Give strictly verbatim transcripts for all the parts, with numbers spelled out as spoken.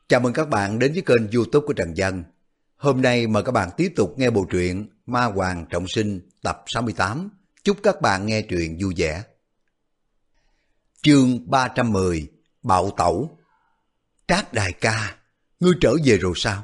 Chào mừng các bạn đến với kênh YouTube của Trần Dân. Hôm nay mời các bạn tiếp tục nghe bộ truyện Ma Hoàng Trọng Sinh tập sáu mươi tám. Chúc các bạn nghe truyện vui vẻ. Chương ba trăm mười Bạo Tẩu. Trác đại ca, ngươi trở về rồi sao?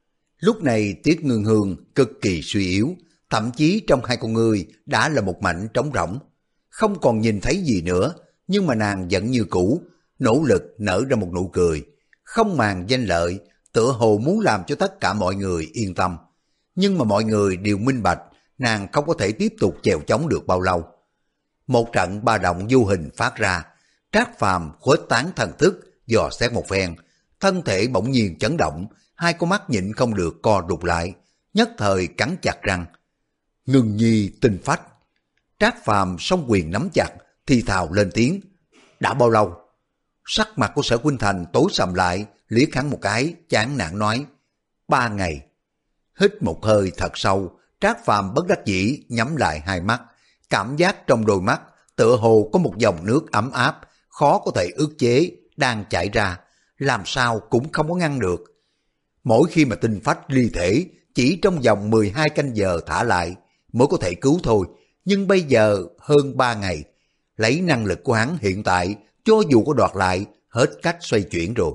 Lúc này Tiết Ngưng Hương cực kỳ suy yếu, thậm chí trong hai con ngươi đã là một mảnh trống rỗng, không còn nhìn thấy gì nữa, nhưng mà nàng vẫn như cũ, nỗ lực nở ra một nụ cười, không màng danh lợi, tựa hồ muốn làm cho tất cả mọi người yên tâm. Nhưng mà mọi người đều minh bạch, nàng không có thể tiếp tục chèo chống được bao lâu. Một trận ba động vô hình phát ra, Trác Phàm khuếch tán thần thức, dò xét một phen, thân thể bỗng nhiên chấn động, hai con mắt nhịn không được co rụt lại, nhất thời cắn chặt răng. Ngưng nhi tinh phách. Trác Phàm song quyền nắm chặt, thì thào lên tiếng. Đã bao lâu? Sắc mặt của Sở Khuynh Thành tối sầm lại, liếc hắn một cái, chán nản nói. Ba ngày. Hít một hơi thật sâu, Trác Phàm bất đắc dĩ nhắm lại hai mắt, cảm giác trong đôi mắt tựa hồ có một dòng nước ấm áp, khó có thể ức chế, đang chảy ra, làm sao cũng không có ngăn được. Mỗi khi mà tinh phách ly thể, chỉ trong vòng mười hai canh giờ thả lại, mới có thể cứu thôi, nhưng bây giờ hơn ba ngày, lấy năng lực của hắn hiện tại, cho dù có đoạt lại, hết cách xoay chuyển rồi.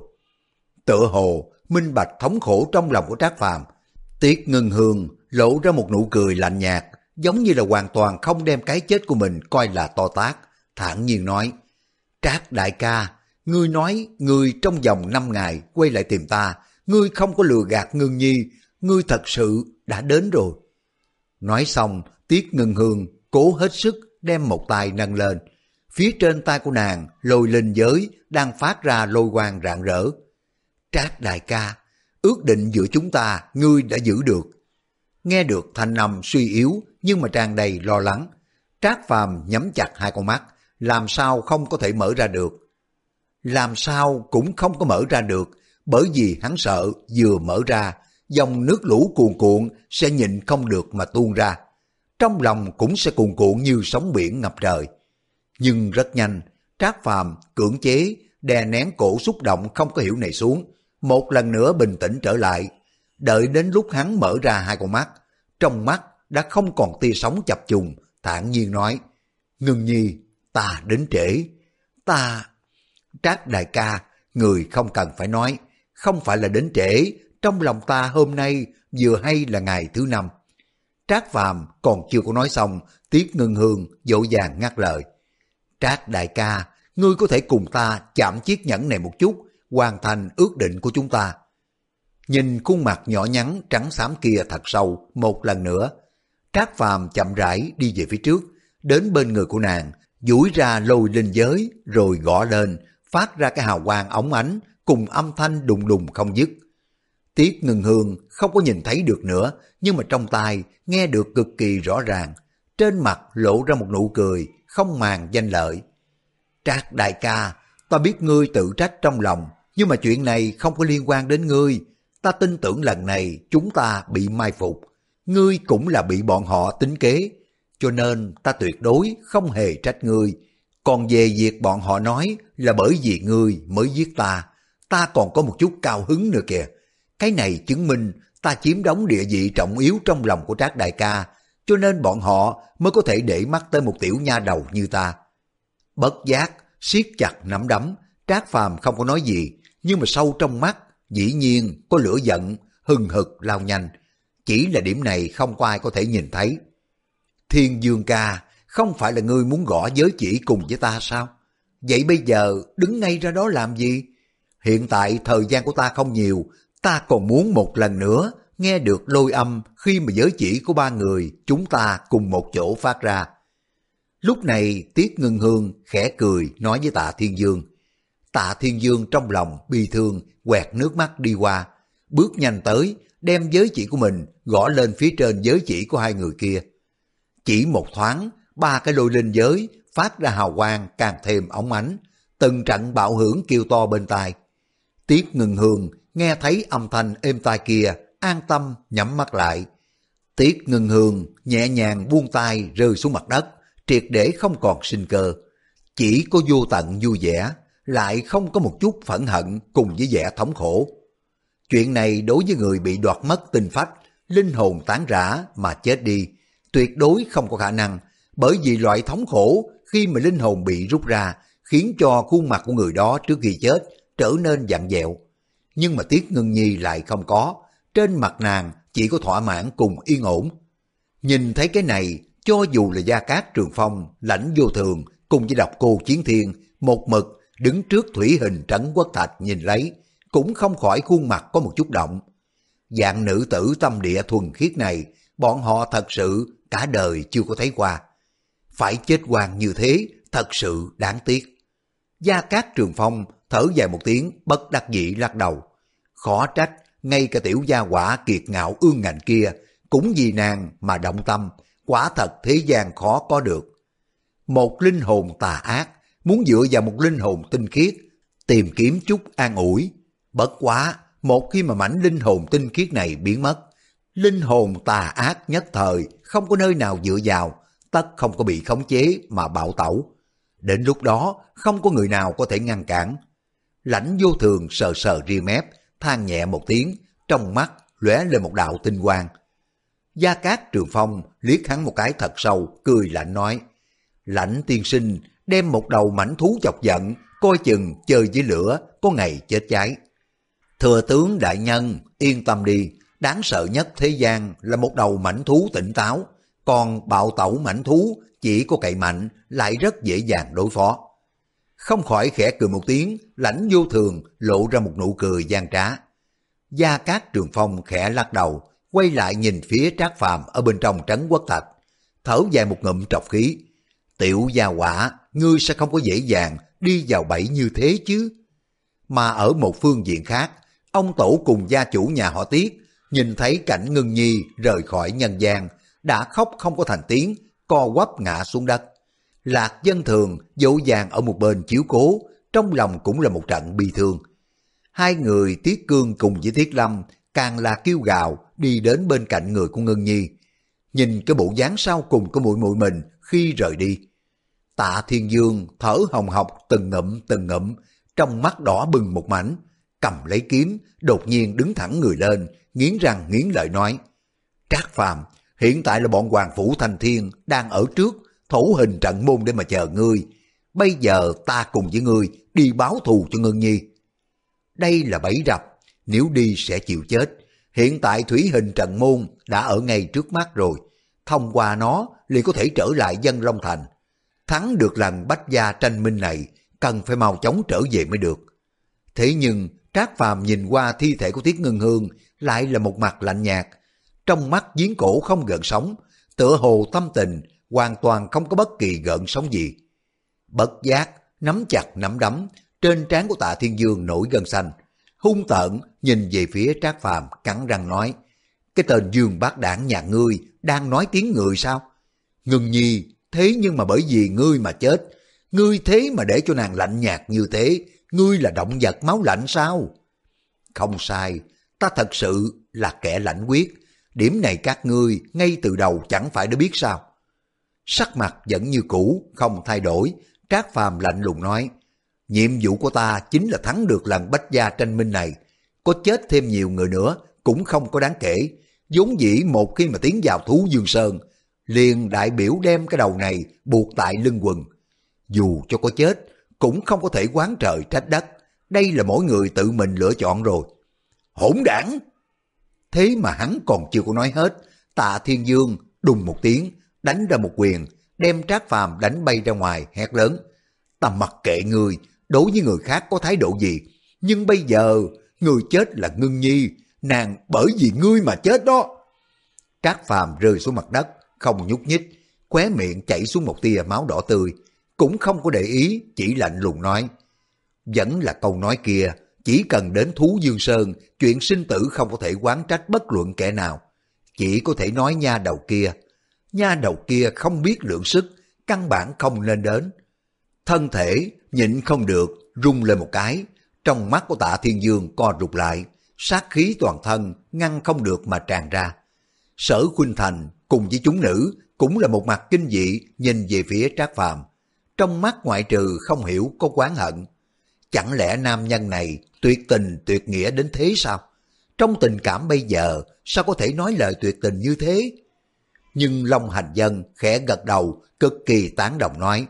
Tựa hồ, minh bạch thống khổ trong lòng của Trác Phàm. Tiết Ngưng Hương lộ ra một nụ cười lạnh nhạt, giống như là hoàn toàn không đem cái chết của mình coi là to tát, thản nhiên nói. Trác đại ca, ngươi nói ngươi trong vòng năm ngày quay lại tìm ta, ngươi không có lừa gạt Ngưng nhi, ngươi thật sự đã đến rồi. Nói xong, Tiết Ngưng Hương cố hết sức đem một tay nâng lên. Phía trên tay của nàng, lôi linh giới đang phát ra lôi quang rạng rỡ. Trác đại ca, ước định giữa chúng ta, ngươi đã giữ được. Nghe được thanh âm suy yếu nhưng mà tràn đầy lo lắng. Trác Phàm nhắm chặt hai con mắt, làm sao không có thể mở ra được. Làm sao cũng không có mở ra được, bởi vì hắn sợ vừa mở ra, dòng nước lũ cuồn cuộn sẽ nhịn không được mà tuôn ra. Trong lòng cũng sẽ cuồn cuộn như sóng biển ngập trời. Nhưng rất nhanh, Trác Phàm cưỡng chế, đè nén cổ xúc động không có hiểu này xuống, một lần nữa bình tĩnh trở lại. Đợi đến lúc hắn mở ra hai con mắt, trong mắt đã không còn tia sóng chập trùng, thản nhiên nói. Ngưng nhi, ta đến trễ. Ta... Trác đại ca, người không cần phải nói, không phải là đến trễ, trong lòng ta hôm nay vừa hay là ngày thứ năm. Trác Phàm còn chưa có nói xong, Tiết Ngưng Hương vội vàng ngắt lời. Trác đại ca, ngươi có thể cùng ta chạm chiếc nhẫn này một chút, hoàn thành ước định của chúng ta. Nhìn khuôn mặt nhỏ nhắn trắng xám kia thật sâu một lần nữa, Trác Phàm chậm rãi đi về phía trước, đến bên người của nàng, duỗi ra lôi linh giới rồi gõ lên, phát ra cái hào quang óng ánh cùng âm thanh đùng đùng không dứt. Tiết Ngưng Hương không có nhìn thấy được nữa, nhưng mà trong tai nghe được cực kỳ rõ ràng, trên mặt lộ ra một nụ cười, không màng danh lợi. Trác đại ca, ta biết ngươi tự trách trong lòng, nhưng mà chuyện này không có liên quan đến ngươi. Ta tin tưởng lần này chúng ta bị mai phục, ngươi cũng là bị bọn họ tính kế, cho nên ta tuyệt đối không hề trách ngươi. Còn về việc bọn họ nói là bởi vì ngươi mới giết ta, ta còn có một chút cao hứng nữa kìa. Cái này chứng minh ta chiếm đóng địa vị trọng yếu trong lòng của Trác đại ca, cho nên bọn họ mới có thể để mắt tới một tiểu nha đầu như ta. Bất giác, siết chặt nắm đấm, Trác Phàm không có nói gì, nhưng mà sâu trong mắt, dĩ nhiên có lửa giận, hừng hực lao nhanh. Chỉ là điểm này không có ai có thể nhìn thấy. Thiên Dương ca, không phải là ngươi muốn gõ giới chỉ cùng với ta sao? Vậy bây giờ đứng ngay ra đó làm gì? Hiện tại thời gian của ta không nhiều, ta còn muốn một lần nữa nghe được lôi âm khi mà giới chỉ của ba người chúng ta cùng một chỗ phát ra. Lúc này Tiết Ngưng Hương khẽ cười nói với Tạ Thiên Dương. Tạ Thiên Dương trong lòng bi thương quẹt nước mắt đi qua, bước nhanh tới đem giới chỉ của mình gõ lên phía trên giới chỉ của hai người kia. Chỉ một thoáng, ba cái lôi linh giới phát ra hào quang càng thêm óng ánh, từng trận bạo hưởng kêu to bên tai. Tiết Ngưng Hương nghe thấy âm thanh êm tai kia, an tâm nhắm mắt lại. Tiết Ngưng Hương nhẹ nhàng buông tay rơi xuống mặt đất, triệt để không còn sinh cơ. Chỉ có vô tận vui vẻ, lại không có một chút phẫn hận cùng với vẻ thống khổ. Chuyện này đối với người bị đoạt mất tinh phách, linh hồn tán rã mà chết đi, tuyệt đối không có khả năng, bởi vì loại thống khổ khi mà linh hồn bị rút ra khiến cho khuôn mặt của người đó trước khi chết trở nên vặn vẹo. Nhưng mà Tiết Ngân Nhi lại không có, trên mặt nàng chỉ có thỏa mãn cùng yên ổn. Nhìn thấy cái này, cho dù là Gia Cát Trường Phong, Lãnh Vô Thường cùng với Độc Cô Chiến Thiên một mực đứng trước thủy hình Trấn Quốc Thạch nhìn lấy, cũng không khỏi khuôn mặt có một chút động. Dạng nữ tử tâm địa thuần khiết này, bọn họ thật sự cả đời chưa có thấy qua. Phải chết oan như thế, thật sự đáng tiếc. Gia Cát Trường Phong thở dài một tiếng, bất đắc dĩ lắc đầu. Khó trách, ngay cả tiểu gia quả kiệt ngạo ương ngạnh kia, cũng vì nàng mà động tâm, quả thật thế gian khó có được. Một linh hồn tà ác, muốn dựa vào một linh hồn tinh khiết, tìm kiếm chút an ủi. Bất quá, một khi mà mảnh linh hồn tinh khiết này biến mất, linh hồn tà ác nhất thời không có nơi nào dựa vào, tất không có bị khống chế mà bạo tẩu. Đến lúc đó, không có người nào có thể ngăn cản. Lãnh Vô Thường sờ sờ ria mép, than nhẹ một tiếng, trong mắt lóe lên một đạo tinh quang. Gia Cát Trường Phong liếc hắn một cái thật sâu, cười lạnh nói: Lãnh tiên sinh đem một đầu mãnh thú chọc giận, coi chừng chơi với lửa, có ngày chết cháy. Thừa tướng đại nhân, yên tâm đi, đáng sợ nhất thế gian là một đầu mãnh thú tỉnh táo, còn bạo tẩu mãnh thú chỉ có cậy mạnh, lại rất dễ dàng đối phó. Không khỏi khẽ cười một tiếng, Lãnh Vô Thường lộ ra một nụ cười gian trá. Gia Cát Trường Phong khẽ lắc đầu, quay lại nhìn phía Trác Phàm ở bên trong Trấn Quốc Thạch, thở dài một ngụm trọc khí. Tiểu gia quả, ngươi sẽ không có dễ dàng đi vào bẫy như thế chứ. Mà ở một phương diện khác, ông tổ cùng gia chủ nhà họ Tiết nhìn thấy cảnh Ngân Nhi rời khỏi nhân gian, đã khóc không có thành tiếng, co quắp ngã xuống đất. Lạc Dân Thường dỗ dàng ở một bên chiếu cố, trong lòng cũng là một trận bi thương. Hai người Tiết Cương cùng với Tiết Lâm càng là kêu gào đi đến bên cạnh người của Ngân Nhi, nhìn cái bộ dáng sau cùng của muội muội mình khi rời đi. Tạ Thiên Dương thở hồng hộc từng ngụm từng ngụm, trong mắt đỏ bừng một mảnh, cầm lấy kiếm, đột nhiên đứng thẳng người lên, nghiến răng nghiến lợi nói: Trác Phàm, hiện tại là bọn Hoàng Phủ Thành Thiên đang ở trước thủ hình trận môn để mà chờ ngươi. Bây giờ ta cùng với ngươi đi báo thù cho Ngân Nhi. Đây là bẫy rập, nếu đi sẽ chịu chết. Hiện tại thủy hình trận môn đã ở ngay trước mắt rồi, thông qua nó liền có thể trở lại Dân Long Thành. Thắng được lần bách gia tranh minh này, cần phải mau chóng trở về mới được. Thế nhưng Trác Phàm nhìn qua thi thể của Tiết Ngân Hương lại là một mặt lạnh nhạt, trong mắt giếng cổ không gợn sóng, tựa hồ tâm tình hoàn toàn không có bất kỳ gợn sóng gì. Bất giác nắm chặt nắm đấm, trên trán của Tạ Thiên Dương nổi gân xanh, hung tợn nhìn về phía Trác Phàm, cắn răng nói: Cái tên Dương Bác Đảng nhà ngươi đang nói tiếng người sao? Ngân Nhi thế nhưng mà bởi vì ngươi mà chết, ngươi thế mà để cho nàng lạnh nhạt như thế, ngươi là động vật máu lạnh sao? Không sai, ta thật sự là kẻ lãnh quyết, điểm này các ngươi ngay từ đầu chẳng phải đã biết sao? Sắc mặt vẫn như cũ, không thay đổi, Trác Phàm lạnh lùng nói: Nhiệm vụ của ta chính là thắng được lần bách gia tranh minh này, có chết thêm nhiều người nữa cũng không có đáng kể, vốn dĩ một khi mà tiến vào Thú Dương Sơn, liền đại biểu đem cái đầu này buộc tại lưng quần. Dù cho có chết, cũng không có thể oán trời trách đất, đây là mỗi người tự mình lựa chọn rồi. Hỗn đảng! Thế mà hắn còn chưa có nói hết, Tạ Thiên Dương đùng một tiếng, đánh ra một quyền, đem Trác Phàm đánh bay ra ngoài, hét lớn: Ta mặc kệ người, đối với người khác có thái độ gì, nhưng bây giờ người chết là Ngân Nhi, nàng bởi vì ngươi mà chết đó. Trác Phàm rơi xuống mặt đất, không nhúc nhích, khóe miệng chảy xuống một tia máu đỏ tươi, cũng không có để ý, chỉ lạnh lùng nói: Vẫn là câu nói kia, chỉ cần đến Thú Dương Sơn, chuyện sinh tử không có thể oán trách bất luận kẻ nào, chỉ có thể nói nha đầu kia. Nha đầu kia không biết lượng sức, căn bản không nên đến. Thân thể nhịn không được, rung lên một cái, trong mắt của Tạ Thiên Dương co rụt lại, sát khí toàn thân ngăn không được mà tràn ra. Sở Khuynh Thành cùng với chúng nữ cũng là một mặt kinh dị nhìn về phía Trác Phàm, trong mắt ngoại trừ không hiểu có oán hận. Chẳng lẽ nam nhân này tuyệt tình tuyệt nghĩa đến thế sao? trong tình cảm bây giờ sao có thể nói lời tuyệt tình như thế? Nhưng Long Hành Dân khẽ gật đầu, cực kỳ tán đồng nói,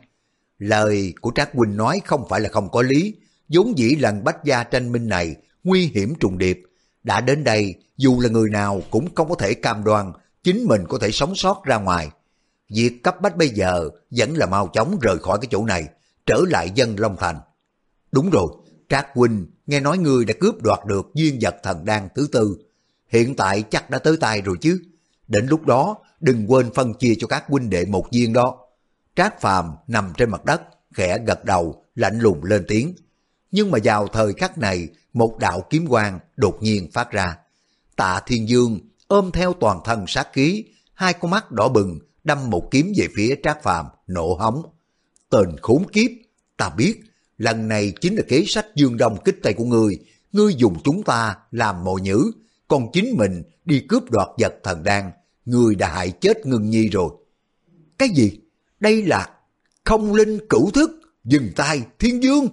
lời của Trác huynh nói không phải là không có lý, vốn dĩ lần bách gia tranh minh này nguy hiểm trùng điệp, đã đến đây dù là người nào cũng không có thể cam đoan chính mình có thể sống sót ra ngoài. Việc cấp bách bây giờ vẫn là mau chóng rời khỏi cái chỗ này, trở lại Dân Long Thành. Đúng rồi, Trác huynh, nghe nói ngươi đã cướp đoạt được viên vật thần đan thứ tư, hiện tại chắc đã tới tay rồi chứ. Đến lúc đó đừng quên phân chia cho các huynh đệ một viên đó. Trác Phàm nằm trên mặt đất, khẽ gật đầu, lạnh lùng lên tiếng. Nhưng mà vào thời khắc này, một đạo kiếm quang đột nhiên phát ra. Tạ Thiên Dương ôm theo toàn thân sát khí, hai con mắt đỏ bừng, đâm một kiếm về phía Trác Phàm, nộ hống. Tên khốn kiếp, ta biết, lần này chính là kế sách Dương Đông kích Tây của ngươi, ngươi dùng chúng ta làm mồi nhử, còn chính mình đi cướp đoạt vật thần đan, ngươi đã hại chết Ngưng Nhi rồi. Cái gì? Đây là không linh cửu thức, dừng tay, Thiên Dương.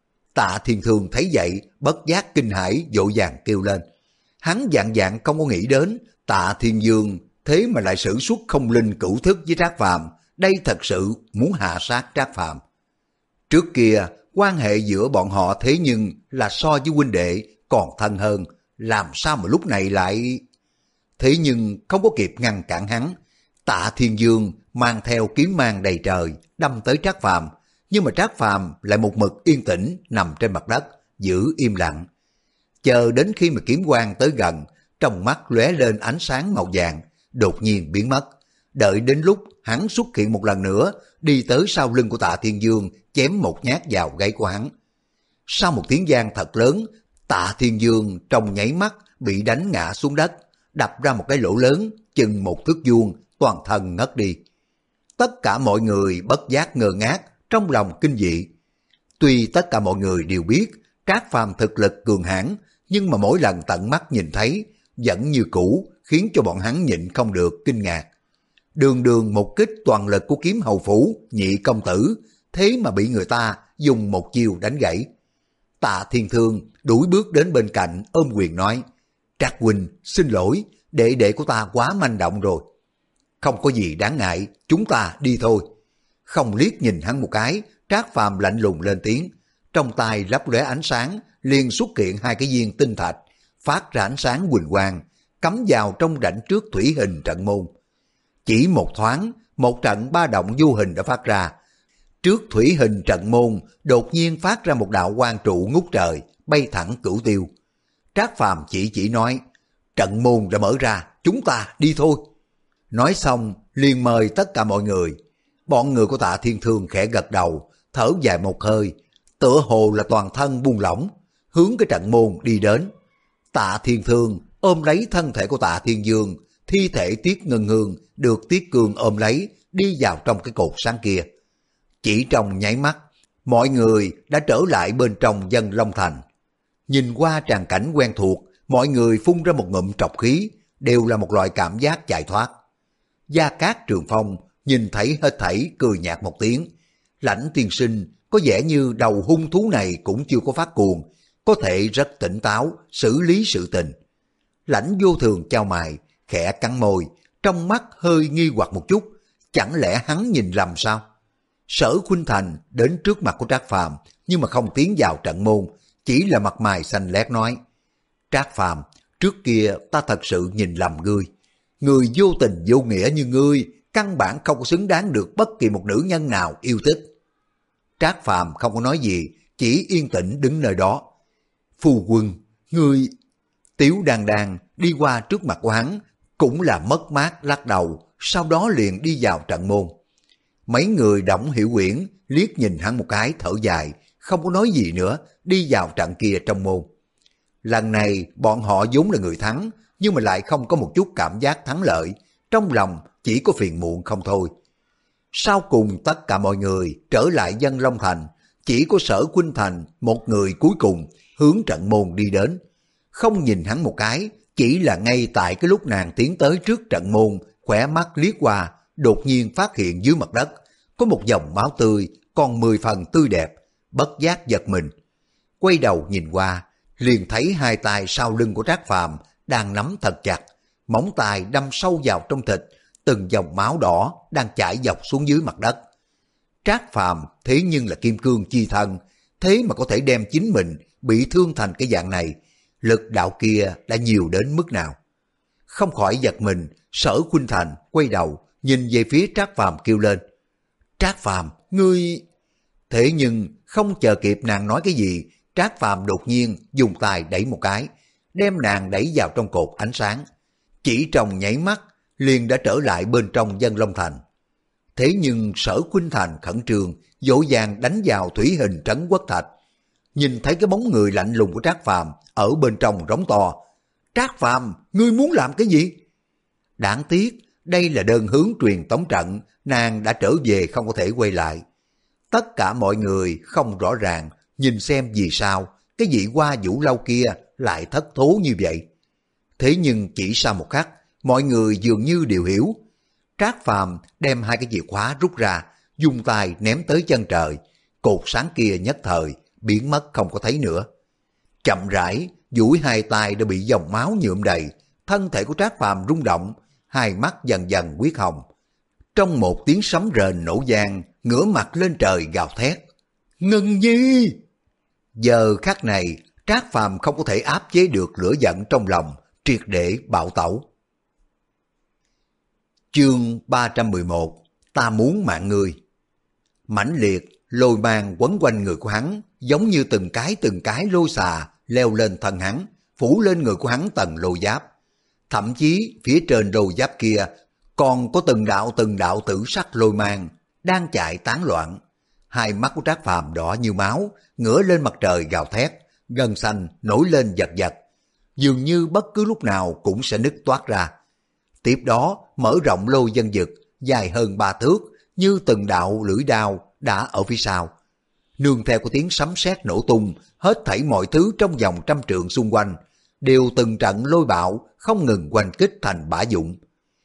Tạ Thiên Thương thấy vậy, bất giác kinh hãi vội vàng kêu lên. Hắn dạng dạng không có nghĩ đến, Tạ Thiên Dương thế mà lại sử xuất không linh cửu thức với Trác Phàm, đây thật sự muốn hạ sát Trác Phàm. Trước kia, quan hệ giữa bọn họ thế nhưng là so với huynh đệ còn thân hơn, làm sao mà lúc này lại... Thế nhưng không có kịp ngăn cản hắn, Tạ Thiên Dương mang theo kiếm mang đầy trời, đâm tới Trác Phàm, nhưng mà Trác Phàm lại một mực yên tĩnh nằm trên mặt đất, giữ im lặng. Chờ đến khi mà kiếm quang tới gần, trong mắt lóe lên ánh sáng màu vàng, đột nhiên biến mất. Đợi đến lúc hắn xuất hiện một lần nữa, đi tới sau lưng của Tạ Thiên Dương, chém một nhát vào gáy của hắn. Sau một tiếng vang thật lớn, Tạ Thiên Dương trong nháy mắt bị đánh ngã xuống đất, đập ra một cái lỗ lớn, chừng một thước vuông, toàn thân ngất đi. Tất cả mọi người bất giác ngơ ngác, trong lòng kinh dị. Tuy tất cả mọi người đều biết Trác Phàm thực lực cường hãn, nhưng mà mỗi lần tận mắt nhìn thấy vẫn như cũ, khiến cho bọn hắn nhịn không được kinh ngạc. Đường đường một kích toàn lực của kiếm hầu phủ Nhị công tử, thế mà bị người ta dùng một chiều đánh gãy. Tạ Thiên Thương đuổi bước đến bên cạnh ôm quyền nói, Trác huynh xin lỗi, đệ đệ của ta quá manh động rồi. Không có gì đáng ngại, chúng ta đi thôi. Không liếc nhìn hắn một cái, Trác Phàm lạnh lùng lên tiếng, trong tay lấp lóe ánh sáng, liền xuất hiện hai cái viên tinh thạch, phát ra ánh sáng huỳnh quang, cắm vào trong rãnh trước thủy hình trận môn. Chỉ một thoáng, một trận ba động vô hình đã phát ra. Trước thủy hình trận môn, đột nhiên phát ra một đạo quang trụ ngút trời, bay thẳng cửu tiêu. Trác Phàm chỉ chỉ nói, trận môn đã mở ra, chúng ta đi thôi. Nói xong, liền mời tất cả mọi người. Bọn người của Tạ Thiên Thương khẽ gật đầu, thở dài một hơi, tựa hồ là toàn thân buông lỏng, hướng cái trận môn đi đến. Tạ Thiên Thương ôm lấy thân thể của Tạ Thiên Dương, thi thể Tiết Ngân Hương được Tiết Cương ôm lấy, đi vào trong cái cột sáng kia. Chỉ trong nháy mắt, mọi người đã trở lại bên trong Dân Long Thành. Nhìn qua tràng cảnh quen thuộc, mọi người phun ra một ngụm trọc khí, đều là một loại cảm giác giải thoát. Gia Cát Trường Phong nhìn thấy hết thảy cười nhạt một tiếng. Lãnh tiên sinh có vẻ như đầu hung thú này cũng chưa có phát cuồng, có thể rất tỉnh táo xử lý sự tình. Lãnh Vô Thường chau mày, khẽ cắn môi, trong mắt hơi nghi hoặc một chút, chẳng lẽ hắn nhìn lầm sao? Sở Khuynh Thành đến trước mặt của Trác Phàm nhưng mà không tiến vào trận môn, chỉ là mặt mày xanh lét nói, Trác Phàm, trước kia ta thật sự nhìn lầm ngươi. Người vô tình vô nghĩa như ngươi, căn bản không có xứng đáng được bất kỳ một nữ nhân nào yêu thích. Trác Phàm không có nói gì, chỉ yên tĩnh đứng nơi đó. Phu quân, ngươi... Tiếu Đan Đan đi qua trước mặt của hắn, cũng là mất mát lắc đầu, sau đó liền đi vào trận môn. Mấy người Đổng Hiểu Uyển liếc nhìn hắn một cái thở dài, không có nói gì nữa, đi vào trận kia trong môn. Lần này bọn họ vốn là người thắng, nhưng mà lại không có một chút cảm giác thắng lợi, trong lòng chỉ có phiền muộn không thôi. Sau cùng tất cả mọi người trở lại Dân Long Thành, chỉ có Sở Khuynh Thành một người cuối cùng hướng trận môn đi đến. Không nhìn hắn một cái, chỉ là ngay tại cái lúc nàng tiến tới trước trận môn, khỏe mắt liếc qua, đột nhiên phát hiện dưới mặt đất có một dòng máu tươi, còn mười phần tươi đẹp, bất giác giật mình. Quay đầu nhìn qua, liền thấy hai tay sau lưng của Trác Phàm đang nắm thật chặt, móng tay đâm sâu vào trong thịt, từng dòng máu đỏ đang chảy dọc xuống dưới mặt đất. Trác Phàm thế nhưng là kim cương chi thân, thế mà có thể đem chính mình bị thương thành cái dạng này, lực đạo kia đã nhiều đến mức nào. Không khỏi giật mình, Sở Khuynh Thành quay đầu nhìn về phía Trác Phàm kêu lên: Trác Phàm, ngươi... Thế nhưng không chờ kịp nàng nói cái gì, Trác Phàm đột nhiên dùng tay đẩy một cái, đem nàng đẩy vào trong cột ánh sáng. Chỉ trong nháy mắt, liền đã trở lại bên trong Dân Long Thành. Thế nhưng Sở Khuynh Thành khẩn trương, dỗ dàng đánh vào thủy hình trấn quốc thạch. Nhìn thấy cái bóng người lạnh lùng của Trác Phàm ở bên trong rống to: Trác Phàm, ngươi muốn làm cái gì? Đáng tiếc, đây là đơn hướng truyền tống trận, nàng đã trở về không có thể quay lại. Tất cả mọi người không rõ ràng, nhìn xem vì sao cái vị Hoa Vũ Lâu kia lại thất thố như vậy. Thế nhưng chỉ sau một khắc, mọi người dường như đều hiểu. Trác Phàm đem hai cái chìa khóa rút ra, dùng tay ném tới chân trời, cột sáng kia nhất thời biến mất không có thấy nữa. Chậm rãi, duỗi hai tay đã bị dòng máu nhuộm đầy, thân thể của Trác Phàm rung động, hai mắt dần dần huyết hồng. Trong một tiếng sấm rền nổ vang, ngửa mặt lên trời gào thét: Ngân Nhi! Giờ khắc này, Trác Phàm không có thể áp chế được lửa giận trong lòng, triệt để bạo tẩu. Chương ba trăm mười một: Ta muốn mạng ngươi. Mãnh liệt lôi mang quấn quanh người của hắn, giống như từng cái từng cái lôi xà leo lên thân hắn, phủ lên người của hắn tầng lôi giáp. Thậm chí phía trên lôi giáp kia còn có từng đạo từng đạo tử sắc lôi mang đang chạy tán loạn. Hai mắt của Trác Phàm đỏ như máu, ngửa lên mặt trời gào thét, gân xanh nổi lên giật giật, dường như bất cứ lúc nào cũng sẽ nứt toát ra. Tiếp đó mở rộng lôi dân dực dài hơn ba thước, như từng đạo lưỡi đao đã ở phía sau. Nương theo của tiếng sấm sét nổ tung, hết thảy mọi thứ trong vòng trăm trượng xung quanh đều từng trận lôi bạo không ngừng oanh kích thành bả dụng.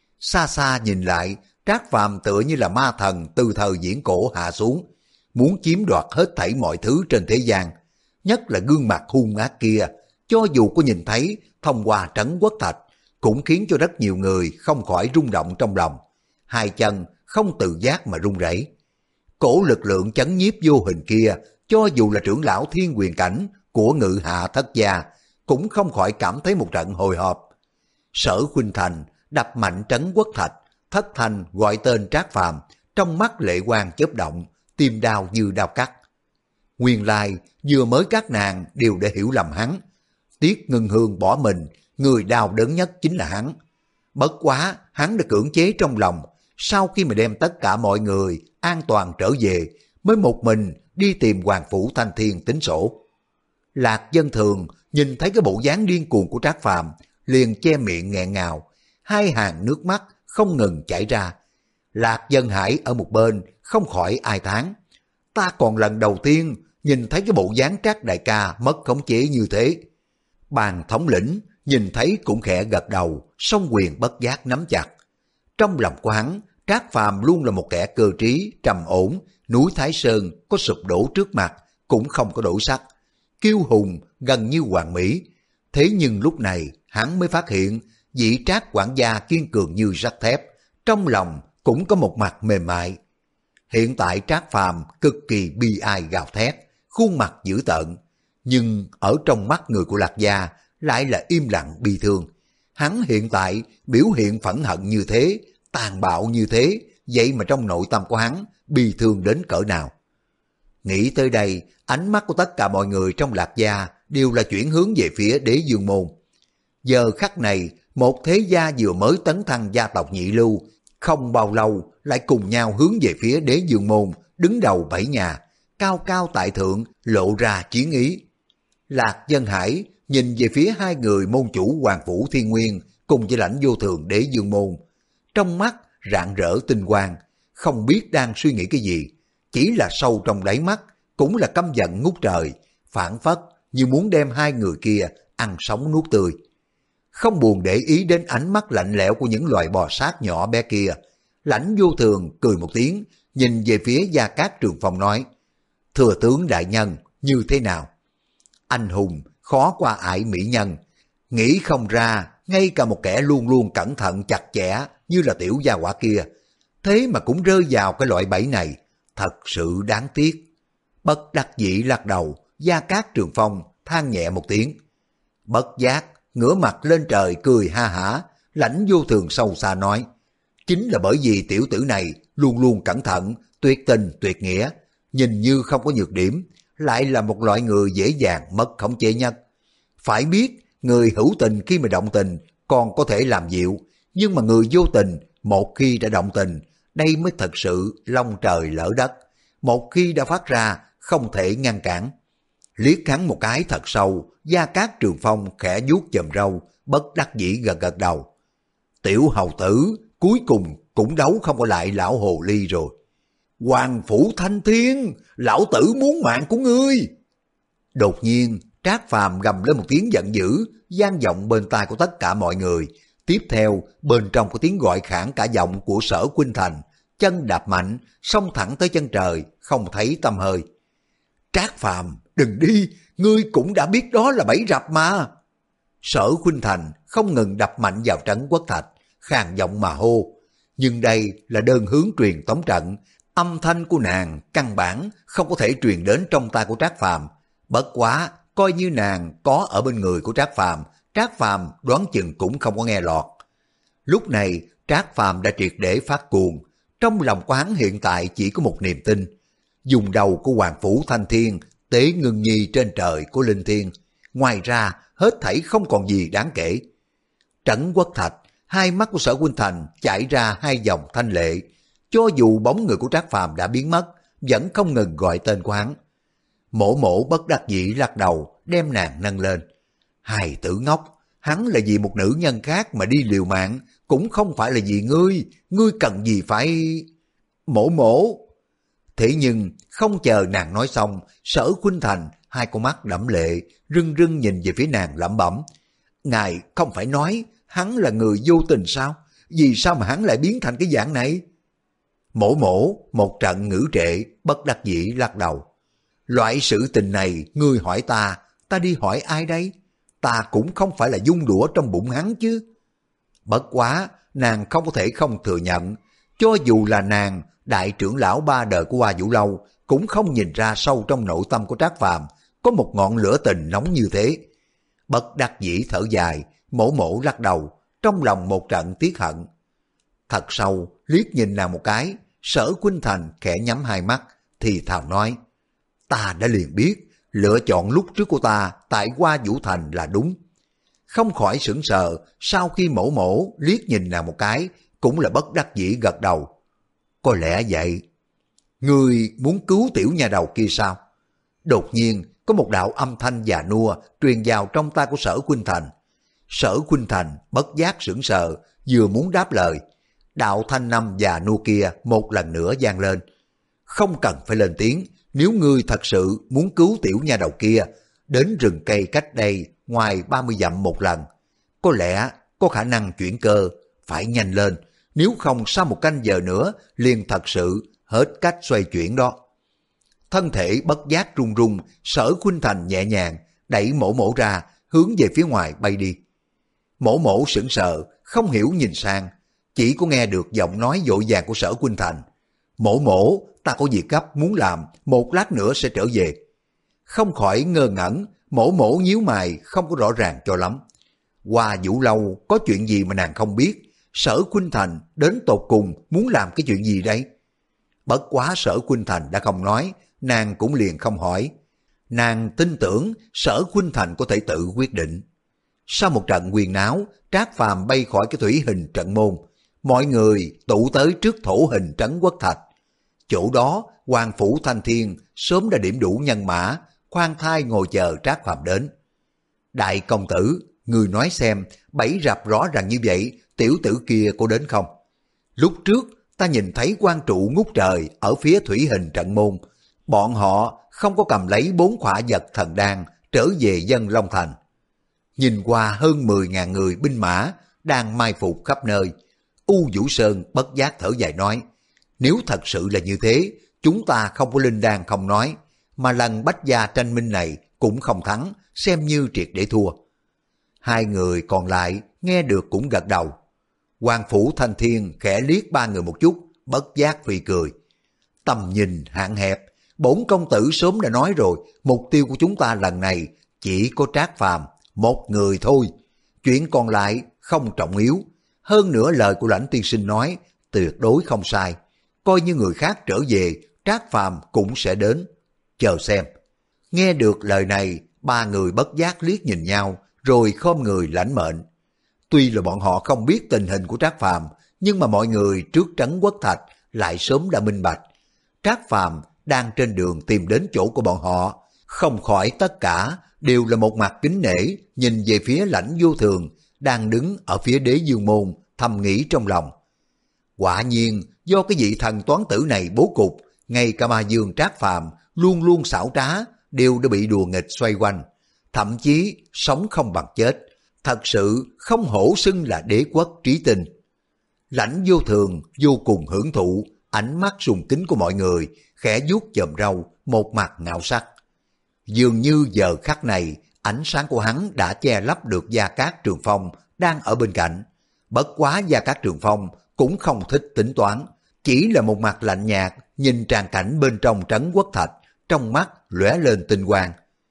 Xa xa nhìn lại, Trác Phàm tựa như là ma thần từ thời viễn cổ hạ xuống, muốn chiếm đoạt hết thảy mọi thứ trên thế gian. Nhất là gương mặt hung ác kia, cho dù có nhìn thấy thông qua trấn quốc thạch, cũng khiến cho rất nhiều người không khỏi rung động trong lòng, hai chân không tự giác mà run rẩy. Cổ lực lượng chấn nhiếp vô hình kia, cho dù là trưởng lão thiên quyền cảnh của Ngự Hạ Thất Gia, cũng không khỏi cảm thấy một trận hồi hộp. Sở Khuynh Thành đập mạnh trấn quốc thạch, thất thanh gọi tên Trác Phàm, trong mắt lệ quang chớp động, tim đau như đau cắt. Nguyên lai vừa mới các nàng đều đã hiểu lầm hắn. Tiết Ngân Hương bỏ mình, người đau đớn nhất chính là hắn. Bất quá hắn đã cưỡng chế trong lòng, sau khi mà đem tất cả mọi người an toàn trở về, mới một mình đi tìm Hoàng Phủ Thanh Thiên tính sổ. Lạc Dân Thường nhìn thấy cái bộ dáng điên cuồng của Trác Phàm, liền che miệng nghẹn ngào, hai hàng nước mắt không ngừng chảy ra. Lạc Dân Hải ở một bên không khỏi ai thán: Ta còn lần đầu tiên nhìn thấy cái bộ dáng Trác đại ca mất khống chế như thế. Bàn thống lĩnh nhìn thấy cũng khẽ gật đầu, song quyền bất giác nắm chặt. Trong lòng của hắn, Trác Phàm luôn là một kẻ cơ trí, trầm ổn, núi Thái Sơn có sụp đổ trước mặt cũng không có đổi sắc, kiêu hùng gần như hoàn mỹ. Thế nhưng lúc này hắn mới phát hiện vị Trác quản gia kiên cường như sắt thép, trong lòng cũng có một mặt mềm mại. Hiện tại Trác Phàm cực kỳ bi ai gào thét, khuôn mặt dữ tợn, nhưng ở trong mắt người của Lạc Gia lại là im lặng bi thương. Hắn hiện tại biểu hiện phẫn hận như thế, tàn bạo như thế, vậy mà trong nội tâm của hắn bi thương đến cỡ nào. Nghĩ tới đây, ánh mắt của tất cả mọi người trong Lạc Gia đều là chuyển hướng về phía Đế Dương Môn. Giờ khắc này, một thế gia vừa mới tấn thăng gia tộc nhị lưu, không bao lâu lại cùng nhau hướng về phía Đế Dương Môn, đứng đầu bảy nhà, cao cao tại thượng, lộ ra chiến ý. Lạc Dân Hải nhìn về phía hai người môn chủ Hoàng Phủ Thiên Nguyên cùng với Lãnh Vô Thường Đế Dương Môn, trong mắt rạng rỡ tinh quang, không biết đang suy nghĩ cái gì, chỉ là sâu trong đáy mắt cũng là căm giận ngút trời, phản phất như muốn đem hai người kia ăn sống nuốt tươi. Không buồn để ý đến ánh mắt lạnh lẽo của những loài bò sát nhỏ bé kia, Lãnh Vô Thường cười một tiếng, nhìn về phía Gia Cát Trường Phong nói: Thừa tướng đại nhân như thế nào? Anh hùng khó qua ải mỹ nhân. Nghĩ không ra, ngay cả một kẻ luôn luôn cẩn thận chặt chẽ như là tiểu gia hỏa kia, thế mà cũng rơi vào cái loại bẫy này, thật sự đáng tiếc. Bất đắc dĩ lắc đầu, Gia Cát Trường Phong than nhẹ một tiếng. Bất giác, ngửa mặt lên trời cười ha hả, lãnh vô thường sâu xa nói, chính là bởi vì tiểu tử này luôn luôn cẩn thận, tuyệt tình tuyệt nghĩa, nhìn như không có nhược điểm, lại là một loại người dễ dàng mất khống chế nhất. Phải biết, người hữu tình khi mà động tình còn có thể làm dịu, nhưng mà người vô tình một khi đã động tình, đây mới thật sự long trời lỡ đất, một khi đã phát ra không thể ngăn cản. Liếc hắn một cái thật sâu, Gia Cát Trường Phong khẽ vuốt chòm râu, bất đắc dĩ gật gật đầu. Tiểu hầu tử cuối cùng cũng đấu không có lại lão hồ ly rồi. Hoàng Phủ Thanh Thiên, lão tử muốn mạng của ngươi. Đột nhiên Trác Phàm gầm lên một tiếng giận dữ, vang vọng bên tai của tất cả mọi người. Tiếp theo bên trong có tiếng gọi khản cả giọng của Sở Khuynh Thành, chân đạp mạnh, xông thẳng tới chân trời, không thấy tăm hơi. Trác Phàm, đừng đi, ngươi cũng đã biết đó là bẫy rập mà. Sở Khuynh Thành không ngừng đập mạnh vào trấn Quốc Thạch, khàn giọng mà hô. Nhưng đây là đơn hướng truyền tống trận, âm thanh của nàng căn bản không có thể truyền đến trong tai của Trác Phàm. Bất quá, coi như nàng có ở bên người của Trác Phàm, Trác Phàm đoán chừng cũng không có nghe lọt. Lúc này, Trác Phàm đã triệt để phát cuồng, trong lòng của hắn hiện tại chỉ có một niềm tin. Dùng đầu của Hoàng Phủ Thanh Thiên tế ngưng nhi trên trời của Linh Thiên, ngoài ra hết thảy không còn gì đáng kể. Trấn Quốc Thạch, hai mắt của Sở Khuynh Thành chảy ra hai dòng thanh lệ, cho dù bóng người của Trác Phàm đã biến mất, vẫn không ngừng gọi tên của hắn. Mổ mổ bất đắc dĩ lắc đầu, đem nàng nâng lên. Hài tử ngốc, hắn là vì một nữ nhân khác mà đi liều mạng, cũng không phải là vì ngươi, ngươi cần gì phải... Mổ mổ. Thế nhưng, không chờ nàng nói xong, Sở Khuynh Thành, hai con mắt đẫm lệ, rưng rưng nhìn về phía nàng lẩm bẩm. Ngài không phải nói, hắn là người vô tình sao? Vì sao mà hắn lại biến thành cái dạng này? Mổ mổ, một trận ngữ trệ, bất đắc dĩ lắc đầu. Loại sự tình này, ngươi hỏi ta, ta đi hỏi ai đây? Ta cũng không phải là dung đũa trong bụng hắn chứ. Bất quá, nàng không có thể không thừa nhận, cho dù là nàng, đại trưởng lão ba đời của Hoa Vũ Lâu, cũng không nhìn ra sâu trong nội tâm của Trác Phàm có một ngọn lửa tình nóng như thế. Bất đắc dĩ thở dài, mổ mổ lắc đầu, trong lòng một trận tiếc hận. Thật sâu, liếc nhìn nàng một cái, Sở Khuynh Thành khẽ nhắm hai mắt, thì thào nói, ta đã liền biết, lựa chọn lúc trước của ta tại Hoa Vũ Thành là đúng. Không khỏi sững sờ, sau khi mổ mổ liếc nhìn nàng một cái, cũng là bất đắc dĩ gật đầu. Có lẽ vậy. Ngươi muốn cứu tiểu nhà đầu kia sao? Đột nhiên, có một đạo âm thanh già nua truyền vào trong tai của Sở Khuynh Thành. Sở Khuynh Thành bất giác sững sờ, vừa muốn đáp lời. Đạo thanh năm già nua kia một lần nữa vang lên. Không cần phải lên tiếng, nếu ngươi thật sự muốn cứu tiểu nha đầu kia, đến rừng cây cách đây ngoài ba mươi dặm một lần. Có lẽ có khả năng chuyển cơ, phải nhanh lên, nếu không sau một canh giờ nữa liền thật sự hết cách xoay chuyển đó. Thân thể bất giác run run, Sở Khuynh Thành nhẹ nhàng đẩy mổ mổ ra, hướng về phía ngoài bay đi. Mổ mổ sững sờ, không hiểu nhìn sang, chỉ có nghe được giọng nói vội vàng của Sở Khuynh Thành. Mổ mổ, ta có việc gấp muốn làm, một lát nữa sẽ trở về. Không khỏi ngơ ngẩn, mổ mổ nhíu mày không có rõ ràng cho lắm. Hoa Vũ Lâu có chuyện gì mà nàng không biết, Sở Khuynh Thành đến tột cùng muốn làm cái chuyện gì đây? Bất quá Sở Khuynh Thành đã không nói, nàng cũng liền không hỏi. Nàng tin tưởng Sở Khuynh Thành có thể tự quyết định. Sau một trận quyền náo, Trác Phàm bay khỏi cái thủy hình trận môn, mọi người tụ tới trước thổ hình trấn Quốc Thạch. Chỗ đó, Hoàng Phủ Thanh Thiên sớm đã điểm đủ nhân mã, khoan thai ngồi chờ Trác Phàm đến. Đại công tử, người nói xem, bẫy rập rõ ràng như vậy, tiểu tử kia có đến không? Lúc trước, ta nhìn thấy quan trụ ngút trời ở phía thủy hình trận môn, bọn họ không có cầm lấy bốn khỏa vật thần đan trở về dân Long Thành. Nhìn qua hơn mười ngàn người binh mã đang mai phục khắp nơi, U Vũ Sơn bất giác thở dài nói, nếu thật sự là như thế, chúng ta không có linh đan không nói, mà lần bách gia tranh minh này cũng không thắng, xem như triệt để thua. Hai người còn lại nghe được cũng gật đầu. Hoàng Phủ Thanh Thiên khẽ liếc ba người một chút, bất giác phì cười. Tầm nhìn hạn hẹp, bổn công tử sớm đã nói rồi, mục tiêu của chúng ta lần này chỉ có Trác Phàm một người thôi. Chuyện còn lại không trọng yếu. Hơn nữa lời của Lãnh tiên sinh nói tuyệt đối không sai. Coi như người khác trở về, Trác Phàm cũng sẽ đến. Chờ xem. Nghe được lời này, ba người bất giác liếc nhìn nhau, rồi khom người lãnh mệnh. Tuy là bọn họ không biết tình hình của Trác Phàm, nhưng mà mọi người trước Trấn Quốc Thạch lại sớm đã minh bạch. Trác Phàm đang trên đường tìm đến chỗ của bọn họ, không khỏi tất cả đều là một mặt kính nể nhìn về phía Lãnh Vô Thường đang đứng ở phía Đế Dương Môn, thầm nghĩ trong lòng. Quả nhiên do cái vị thần toán tử này bố cục, ngay cả Ma Dương Trác Phàm luôn luôn xảo trá đều đã bị đùa nghịch xoay quanh, thậm chí sống không bằng chết, thật sự không hổ xưng là đế quốc trí tinh. Lãnh Vô Thường vô cùng hưởng thụ ánh mắt sùng kính của mọi người, khẽ vuốt chòm râu, một mặt ngạo sắc. Dường như giờ khắc này, ánh sáng của hắn đã che lấp được Gia Cát Trường Phong đang ở bên cạnh. Bất quá Gia Cát Trường Phong cũng không thích tính toán, chỉ là một mặt lạnh nhạt nhìn tràn cảnh bên trong Trấn Quốc Thạch, trong mắt lóe lên tinh quang.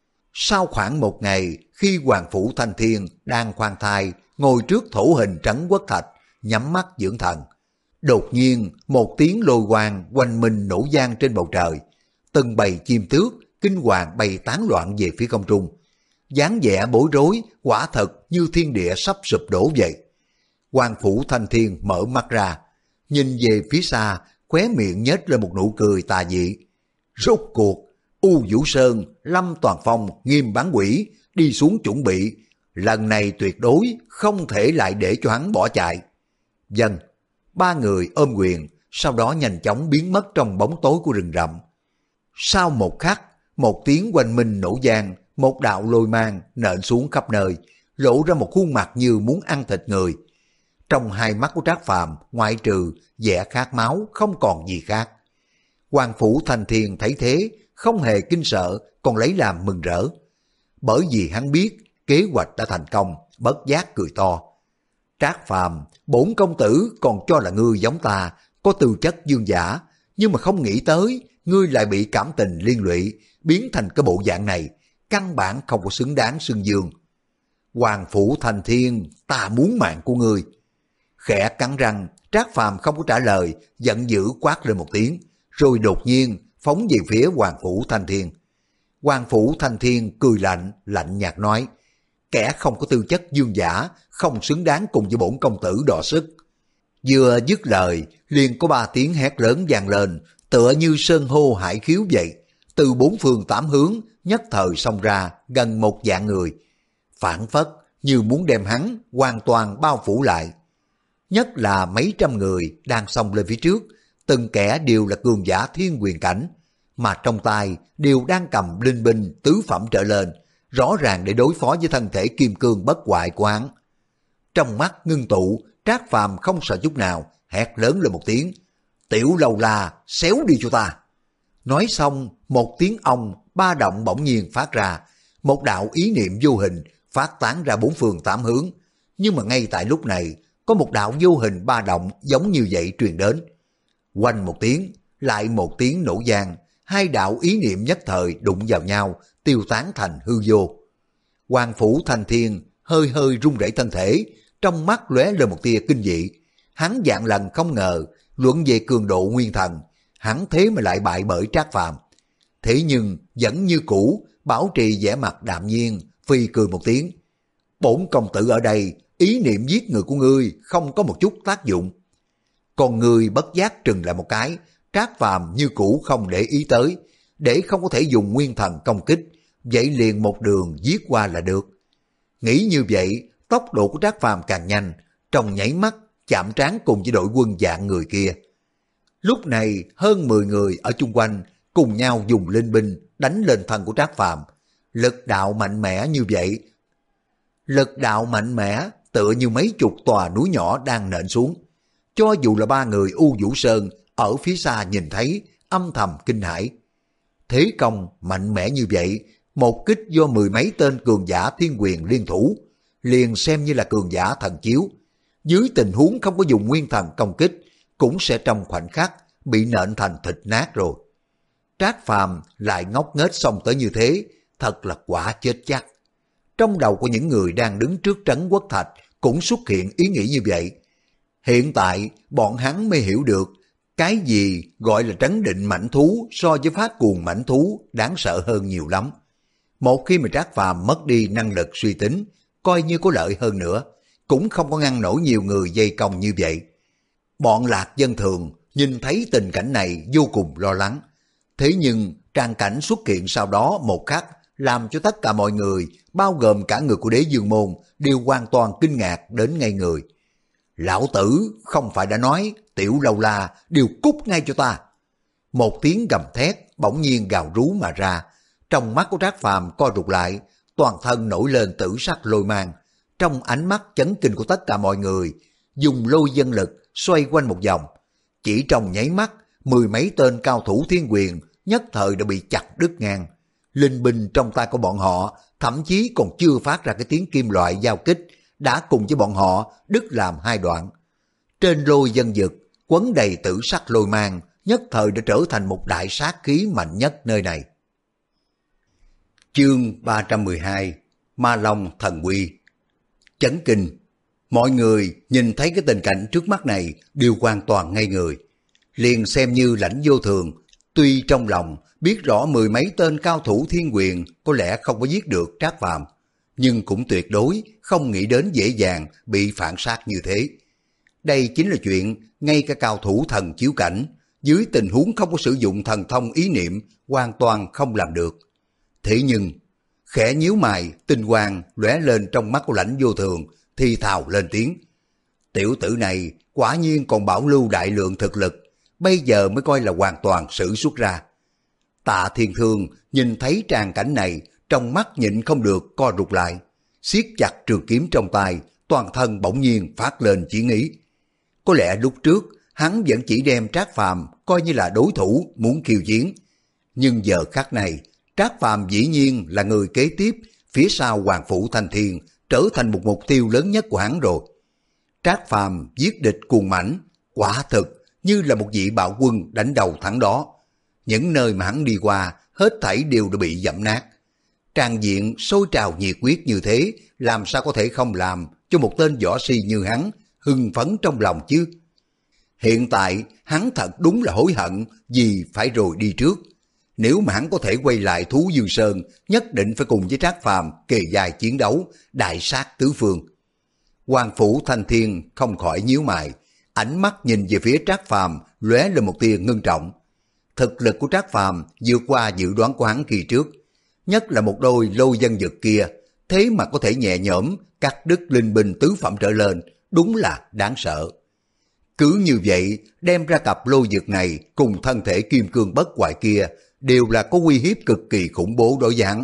Sau khoảng một ngày, khi Hoàng Phủ Thanh Thiên đang khoan thai ngồi trước thổ hình Trấn Quốc Thạch, nhắm mắt dưỡng thần, đột nhiên một tiếng lôi quang quanh mình nổ vang trên bầu trời, từng bầy chim tước kinh hoàng bay tán loạn về phía không trung, dáng vẻ bối rối quả thật như thiên địa sắp sụp đổ vậy. Hoàng Phủ Thanh Thiên mở mắt ra, nhìn về phía xa, khóe miệng nhếch lên một nụ cười tà dị. Rốt cuộc U Vũ Sơn, Lâm Toàn Phong, Nghiêm Bán Quỷ đi xuống chuẩn bị, lần này tuyệt đối không thể lại để cho hắn bỏ chạy. Dân, ba người ôm quyền, sau đó nhanh chóng biến mất trong bóng tối của rừng rậm. Sau một khắc, một tiếng oanh minh nổ vang, một đạo lôi mang nện xuống khắp nơi, lộ ra một khuôn mặt như muốn ăn thịt người. Trong hai mắt của Trác Phàm, ngoại trừ vẻ khát máu không còn gì khác. Hoàng Phủ Thanh Thiên thấy thế, không hề kinh sợ, còn lấy làm mừng rỡ. Bởi vì hắn biết kế hoạch đã thành công, bất giác cười to. Trác Phàm, bổn công tử còn cho là ngươi giống ta, có tư chất dương giả, nhưng mà không nghĩ tới ngươi lại bị cảm tình liên lụy, biến thành cái bộ dạng này, căn bản không có xứng đáng xưng dương. Hoàng Phủ Thanh Thiên, ta muốn mạng của ngươi. Khẽ cắn răng, Trác Phàm không có trả lời, giận dữ quát lên một tiếng, rồi đột nhiên phóng về phía Hoàng Phủ Thanh Thiên. Hoàng Phủ Thanh Thiên cười lạnh, lạnh nhạt nói, kẻ không có tư chất dương giả, không xứng đáng cùng với bổn công tử đọ sức. Vừa dứt lời, liền có ba tiếng hét lớn vang lên, tựa như sơn hô hải khiếu vậy, từ bốn phương tám hướng, nhất thời xông ra gần một vạn người, phản phất như muốn đem hắn hoàn toàn bao phủ lại. Nhất là mấy trăm người đang xông lên phía trước, từng kẻ đều là cường giả thiên quyền cảnh, mà trong tay đều đang cầm linh binh tứ phẩm trở lên, rõ ràng để đối phó với thân thể kim cương bất hoại của hắn. Trong mắt ngưng tụ, Trác Phàm không sợ chút nào, hét lớn lên một tiếng, tiểu lâu la, xéo đi cho ta. Nói xong, một tiếng ong ba động bỗng nhiên phát ra, một đạo ý niệm vô hình phát tán ra bốn phương tám hướng, nhưng mà ngay tại lúc này, có một đạo vô hình ba động giống như vậy truyền đến. Quanh một tiếng, lại một tiếng nổ vang, hai đạo ý niệm nhất thời đụng vào nhau, tiêu tán thành hư vô. Hoàng Phủ Thanh Thiên hơi hơi run rẩy thân thể, trong mắt lóe lên một tia kinh dị. Hắn vạn lần không ngờ, luận về cường độ nguyên thần, hắn thế mà lại bại bởi Trác Phàm. Thế nhưng vẫn như cũ, bảo trì vẻ mặt đạm nhiên, phi cười một tiếng. Bổn công tử ở đây, ý niệm giết người của ngươi không có một chút tác dụng. Còn người bất giác trừng lại một cái, Trác Phàm như cũ không để ý tới, để không có thể dùng nguyên thần công kích, vậy liền một đường giết qua là được. Nghĩ như vậy, tốc độ của Trác Phàm càng nhanh, trong nháy mắt chạm trán cùng với đội quân dạng người kia. Lúc này hơn mười người ở chung quanh cùng nhau dùng linh binh đánh lên thân của Trác Phàm, lực đạo mạnh mẽ như vậy. Lực đạo mạnh mẽ tựa như mấy chục tòa núi nhỏ đang nện xuống. Cho dù là ba người U Vũ Sơn ở phía xa nhìn thấy, âm thầm kinh hãi. Thế công mạnh mẽ như vậy, một kích do mười mấy tên cường giả thiên quyền liên thủ, liền xem như là cường giả thần chiếu. Dưới tình huống không có dùng nguyên thần công kích, cũng sẽ trong khoảnh khắc bị nện thành thịt nát rồi. Trác Phàm lại ngốc nghếch xông tới như thế, thật là quả chết chắc. Trong đầu của những người đang đứng trước trấn Quốc Thạch cũng xuất hiện ý nghĩ như vậy. Hiện tại bọn hắn mới hiểu được cái gì gọi là trấn định mãnh thú so với phát cuồng mãnh thú đáng sợ hơn nhiều lắm. Một khi mà Trác Phàm mất đi năng lực suy tính, coi như có lợi hơn nữa, cũng không có ngăn nổi nhiều người dây công như vậy. Bọn lạc dân thường nhìn thấy tình cảnh này vô cùng lo lắng. Thế nhưng tràng cảnh xuất hiện sau đó một khắc làm cho tất cả mọi người, bao gồm cả người của Đế Dương Môn, đều hoàn toàn kinh ngạc đến ngây người. Lão tử không phải đã nói Tiểu Lâu La đều cút ngay cho ta. Một tiếng gầm thét bỗng nhiên gào rú mà ra. Trong mắt của Trác Phàm co rụt lại, toàn thân nổi lên tử sắc lôi mang. Trong ánh mắt chấn kinh của tất cả mọi người, dùng lôi dân lực xoay quanh một vòng. Chỉ trong nháy mắt, mười mấy tên cao thủ thiên quyền nhất thời đã bị chặt đứt ngang. Linh binh trong tay của bọn họ thậm chí còn chưa phát ra cái tiếng kim loại giao kích, đã cùng với bọn họ đứt làm hai đoạn. Trên lôi dân dực quấn đầy tử sắc lôi mang, nhất thời đã trở thành một đại sát khí mạnh nhất nơi này. Chương ba trăm mười hai Ma Long Thần Quy. Chấn kinh, mọi người nhìn thấy cái tình cảnh trước mắt này đều hoàn toàn ngây người. Liền xem như Lãnh Vô Thường, tuy trong lòng biết rõ mười mấy tên cao thủ thiên quyền có lẽ không có giết được Trác Phàm, nhưng cũng tuyệt đối không nghĩ đến dễ dàng bị phản sát như thế. Đây chính là chuyện ngay cả cao thủ thần chiếu cảnh, dưới tình huống không có sử dụng thần thông ý niệm, hoàn toàn không làm được. Thế nhưng, khẽ nhíu mày, tinh quang lóe lên trong mắt của Lãnh Vô Thường, thì thào lên tiếng. Tiểu tử này quả nhiên còn bảo lưu đại lượng thực lực, bây giờ mới coi là hoàn toàn sử xuất ra. Tạ Thiên Thương nhìn thấy tràng cảnh này, trong mắt nhịn không được co rụt lại, siết chặt trường kiếm trong tay, toàn thân bỗng nhiên phát lên chỉ nghĩ. Có lẽ lúc trước hắn vẫn chỉ đem Trác Phàm coi như là đối thủ muốn khiêu chiến, nhưng giờ khắc này Trác Phàm dĩ nhiên là người kế tiếp phía sau Hoàng Phủ Thanh Thiên, trở thành một mục tiêu lớn nhất của hắn rồi. Trác Phàm giết địch cuồng mãnh, quả thực như là một vị bạo quân đánh đầu thắng đó. Những nơi mà hắn đi qua, hết thảy đều đã bị dẫm nát. Tràn diện sôi trào nhiệt huyết như thế, làm sao có thể không làm cho một tên võ si như hắn hưng phấn trong lòng chứ? Hiện tại hắn thật đúng là hối hận vì phải rồi đi trước. Nếu mà hắn có thể quay lại Thú Dương Sơn, nhất định phải cùng với Trác Phàm kề vai chiến đấu, đại sát tứ phương. Hoàng Phủ Thanh Thiên không khỏi nhíu mày, ánh mắt nhìn về phía Trác Phàm lóe lên một tia ngưng trọng. Thực lực của Trác Phàm vượt qua dự đoán của hắn kỳ trước, nhất là một đôi lôi dân dực kia, thế mà có thể nhẹ nhõm cắt đứt linh binh tứ phẩm trở lên, đúng là đáng sợ. Cứ như vậy, đem ra cặp lôi dực này cùng thân thể kim cương bất hoại kia, đều là có uy hiếp cực kỳ khủng bố đối với hắn.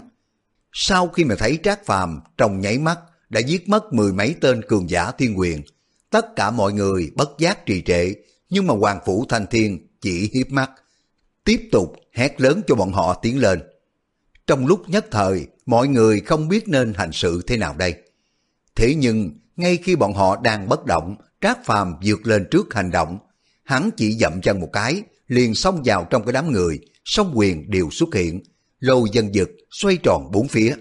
Sau khi mà thấy Trác Phàm trong nháy mắt đã giết mất mười mấy tên cường giả thiên quyền, tất cả mọi người bất giác trì trệ, nhưng mà Hoàng Phủ Thanh Thiên chỉ hiếp mắt, tiếp tục hét lớn cho bọn họ tiến lên. Trong lúc nhất thời, mọi người không biết nên hành sự thế nào đây. Thế nhưng, ngay khi bọn họ đang bất động, Trác Phàm vượt lên trước hành động. Hắn chỉ dậm chân một cái, liền xông vào trong cái đám người, song quyền đều xuất hiện, lôi dân dực xoay tròn bốn phía.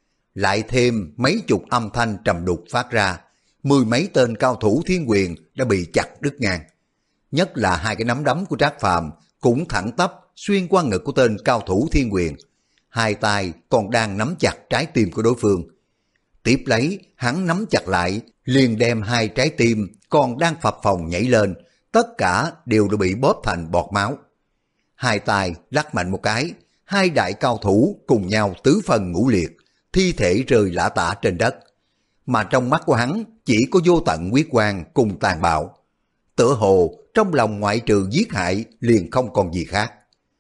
Lại thêm mấy chục âm thanh trầm đục phát ra, mười mấy tên cao thủ thiên quyền đã bị chặt đứt ngang. Nhất là hai cái nắm đấm của Trác Phàm cũng thẳng tắp xuyên qua ngực của tên cao thủ thiên quyền. Hai tay còn đang nắm chặt trái tim của đối phương. Tiếp lấy, hắn nắm chặt lại, liền đem hai trái tim còn đang phập phồng nhảy lên, tất cả đều đã bị bóp thành bọt máu. Hai tay lắc mạnh một cái, hai đại cao thủ cùng nhau tứ phân ngũ liệt, thi thể rơi lả tả trên đất. Mà trong mắt của hắn chỉ có vô tận huyết quang cùng tàn bạo. Tựa hồ trong lòng ngoại trừ giết hại liền không còn gì khác.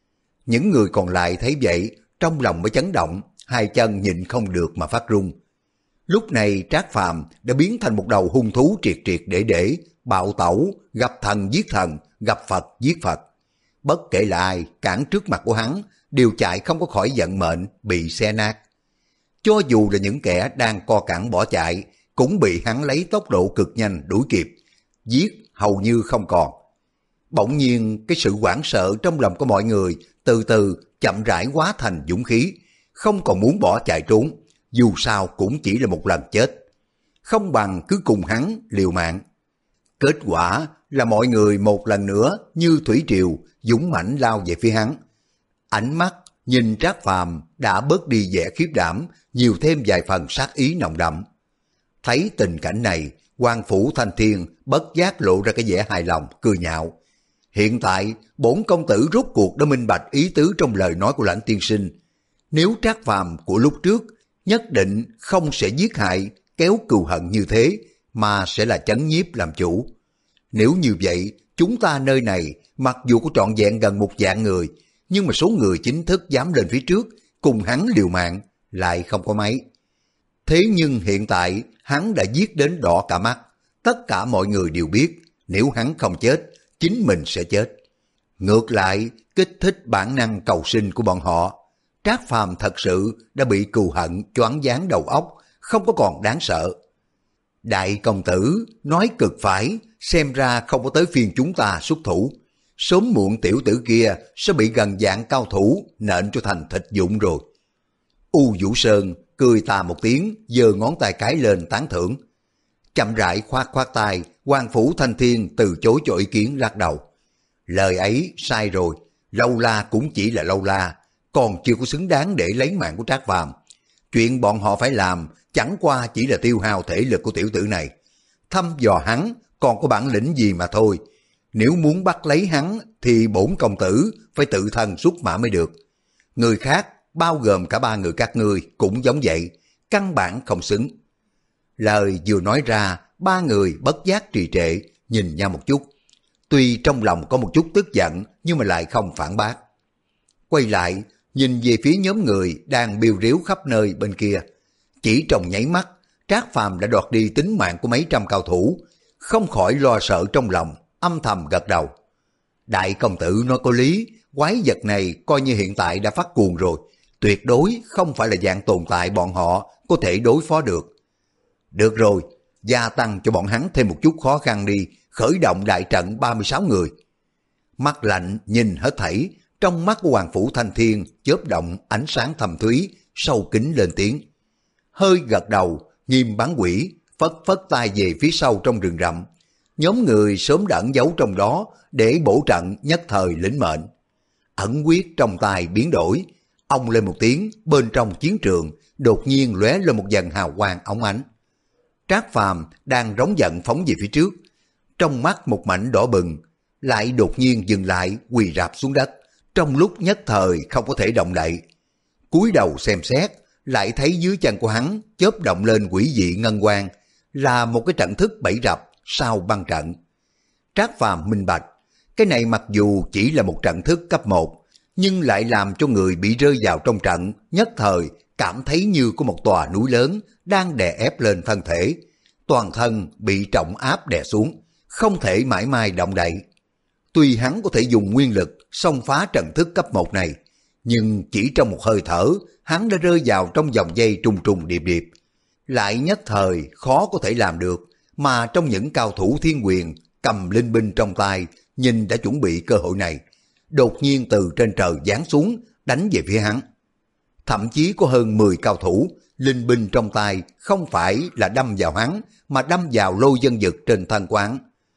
Những người còn lại thấy vậy, trong lòng mới chấn động, hai chân nhịn không được mà phát run. Lúc này Trác Phàm đã biến thành một đầu hung thú triệt triệt để để, bạo tẩu, gặp thần giết thần, gặp Phật giết Phật. Bất kể là ai cản trước mặt của hắn, đều chạy không có khỏi vận mệnh bị xé nát. Cho dù là những kẻ đang co cẳng bỏ chạy, cũng bị hắn lấy tốc độ cực nhanh đuổi kịp, giết hầu như không còn. Bỗng nhiên cái sự hoảng sợ trong lòng của mọi người từ từ chậm rãi hóa thành dũng khí, không còn muốn bỏ chạy trốn, dù sao cũng chỉ là một lần chết. Không bằng cứ cùng hắn liều mạng. Kết quả là mọi người một lần nữa như thủy triều dũng mãnh lao về phía hắn. Ánh mắt nhìn Trác Phàm đã bớt đi vẻ khiếp đảm, nhiều thêm vài phần sát ý nồng đậm. Thấy tình cảnh này, Hoàng Phủ Thanh Thiên bất giác lộ ra cái vẻ hài lòng, cười nhạo. Hiện tại, bổn công tử rốt cuộc đã minh bạch ý tứ trong lời nói của Lãnh tiên sinh. Nếu Trác Phàm của lúc trước, nhất định không sẽ giết hại, kéo cừu hận như thế, mà sẽ là chấn nhiếp làm chủ. Nếu như vậy, chúng ta nơi này, mặc dù có trọn vẹn gần một vạn người, nhưng mà số người chính thức dám lên phía trước, cùng hắn liều mạng, lại không có mấy. Thế nhưng hiện tại, hắn đã giết đến đỏ cả mắt. Tất cả mọi người đều biết, nếu hắn không chết, chính mình sẽ chết. Ngược lại, kích thích bản năng cầu sinh của bọn họ. Trác Phàm thật sự đã bị cừu hận choáng váng đầu óc, không có còn đáng sợ. Đại công tử nói cực phải, xem ra không có tới phiên chúng ta xuất thủ. Sớm muộn tiểu tử kia sẽ bị gần vạn cao thủ nện cho thành thịt vụn rồi. U Vũ Sơn cười tà một tiếng, giơ ngón tay cái lên tán thưởng. Chậm rãi khoát khoát tay, Hoàng Phủ Thanh Thiên từ chối cho ý kiến lắc đầu. Lời ấy sai rồi, lâu la cũng chỉ là lâu la, còn chưa có xứng đáng để lấy mạng của Trác Phàm. Chuyện bọn họ phải làm chẳng qua chỉ là tiêu hao thể lực của tiểu tử này. Thăm dò hắn còn có bản lĩnh gì mà thôi. Nếu muốn bắt lấy hắn thì bổn công tử phải tự thân xuất mã mới được. Người khác, bao gồm cả ba người các ngươi cũng giống vậy, căn bản không xứng. Lời vừa nói ra, ba người bất giác trì trệ, nhìn nhau một chút. Tuy trong lòng có một chút tức giận, nhưng mà lại không phản bác. Quay lại, nhìn về phía nhóm người đang biêu ríu khắp nơi bên kia. Chỉ trong nháy mắt, Trác Phàm đã đoạt đi tính mạng của mấy trăm cao thủ, không khỏi lo sợ trong lòng, âm thầm gật đầu. Đại công tử nói có lý, quái vật này coi như hiện tại đã phát cuồng rồi, tuyệt đối không phải là dạng tồn tại bọn họ có thể đối phó được. Được rồi, gia tăng cho bọn hắn thêm một chút khó khăn đi, khởi động đại trận ba mươi sáu người. Mắt lạnh nhìn hết thảy, trong mắt của Hoàng Phủ Thanh Thiên chớp động ánh sáng thầm thúy, sâu kín lên tiếng. Hơi gật đầu, Nghiêm Bán Quỷ phất phất tay về phía sau trong rừng rậm. Nhóm người sớm đã ẩn giấu trong đó để bổ trận nhất thời lĩnh mệnh. Ẩn quyết trong tay biến đổi, ông lên một tiếng, bên trong chiến trường đột nhiên lóe lên một dần hào quang óng ánh. Trác Phàm đang rống giận phóng về phía trước, trong mắt một mảnh đỏ bừng, lại đột nhiên dừng lại quỳ rạp xuống đất, trong lúc nhất thời không có thể động đậy. Cúi đầu xem xét, lại thấy dưới chân của hắn chớp động lên quỷ dị ngân quang, là một cái trận thức bẫy rập sau băng trận. Trác Phàm minh bạch, cái này mặc dù chỉ là một trận thức cấp một, nhưng lại làm cho người bị rơi vào trong trận nhất thời cảm thấy như có một tòa núi lớn đang đè ép lên thân thể, toàn thân bị trọng áp đè xuống, không thể mãi mãi động đậy. Tuy hắn có thể dùng nguyên lực xông phá trận thức cấp một này, nhưng chỉ trong một hơi thở, hắn đã rơi vào trong vòng dây trùng trùng điệp điệp. Lại nhất thời khó có thể làm được, mà trong những cao thủ thiên quyền cầm linh binh trong tay, nhìn đã chuẩn bị cơ hội này, đột nhiên từ trên trời giáng xuống, đánh về phía hắn. Thậm chí có hơn mười cao thủ, linh binh trong tay không phải là đâm vào hắn, mà đâm vào lô dân dực trên thân quán.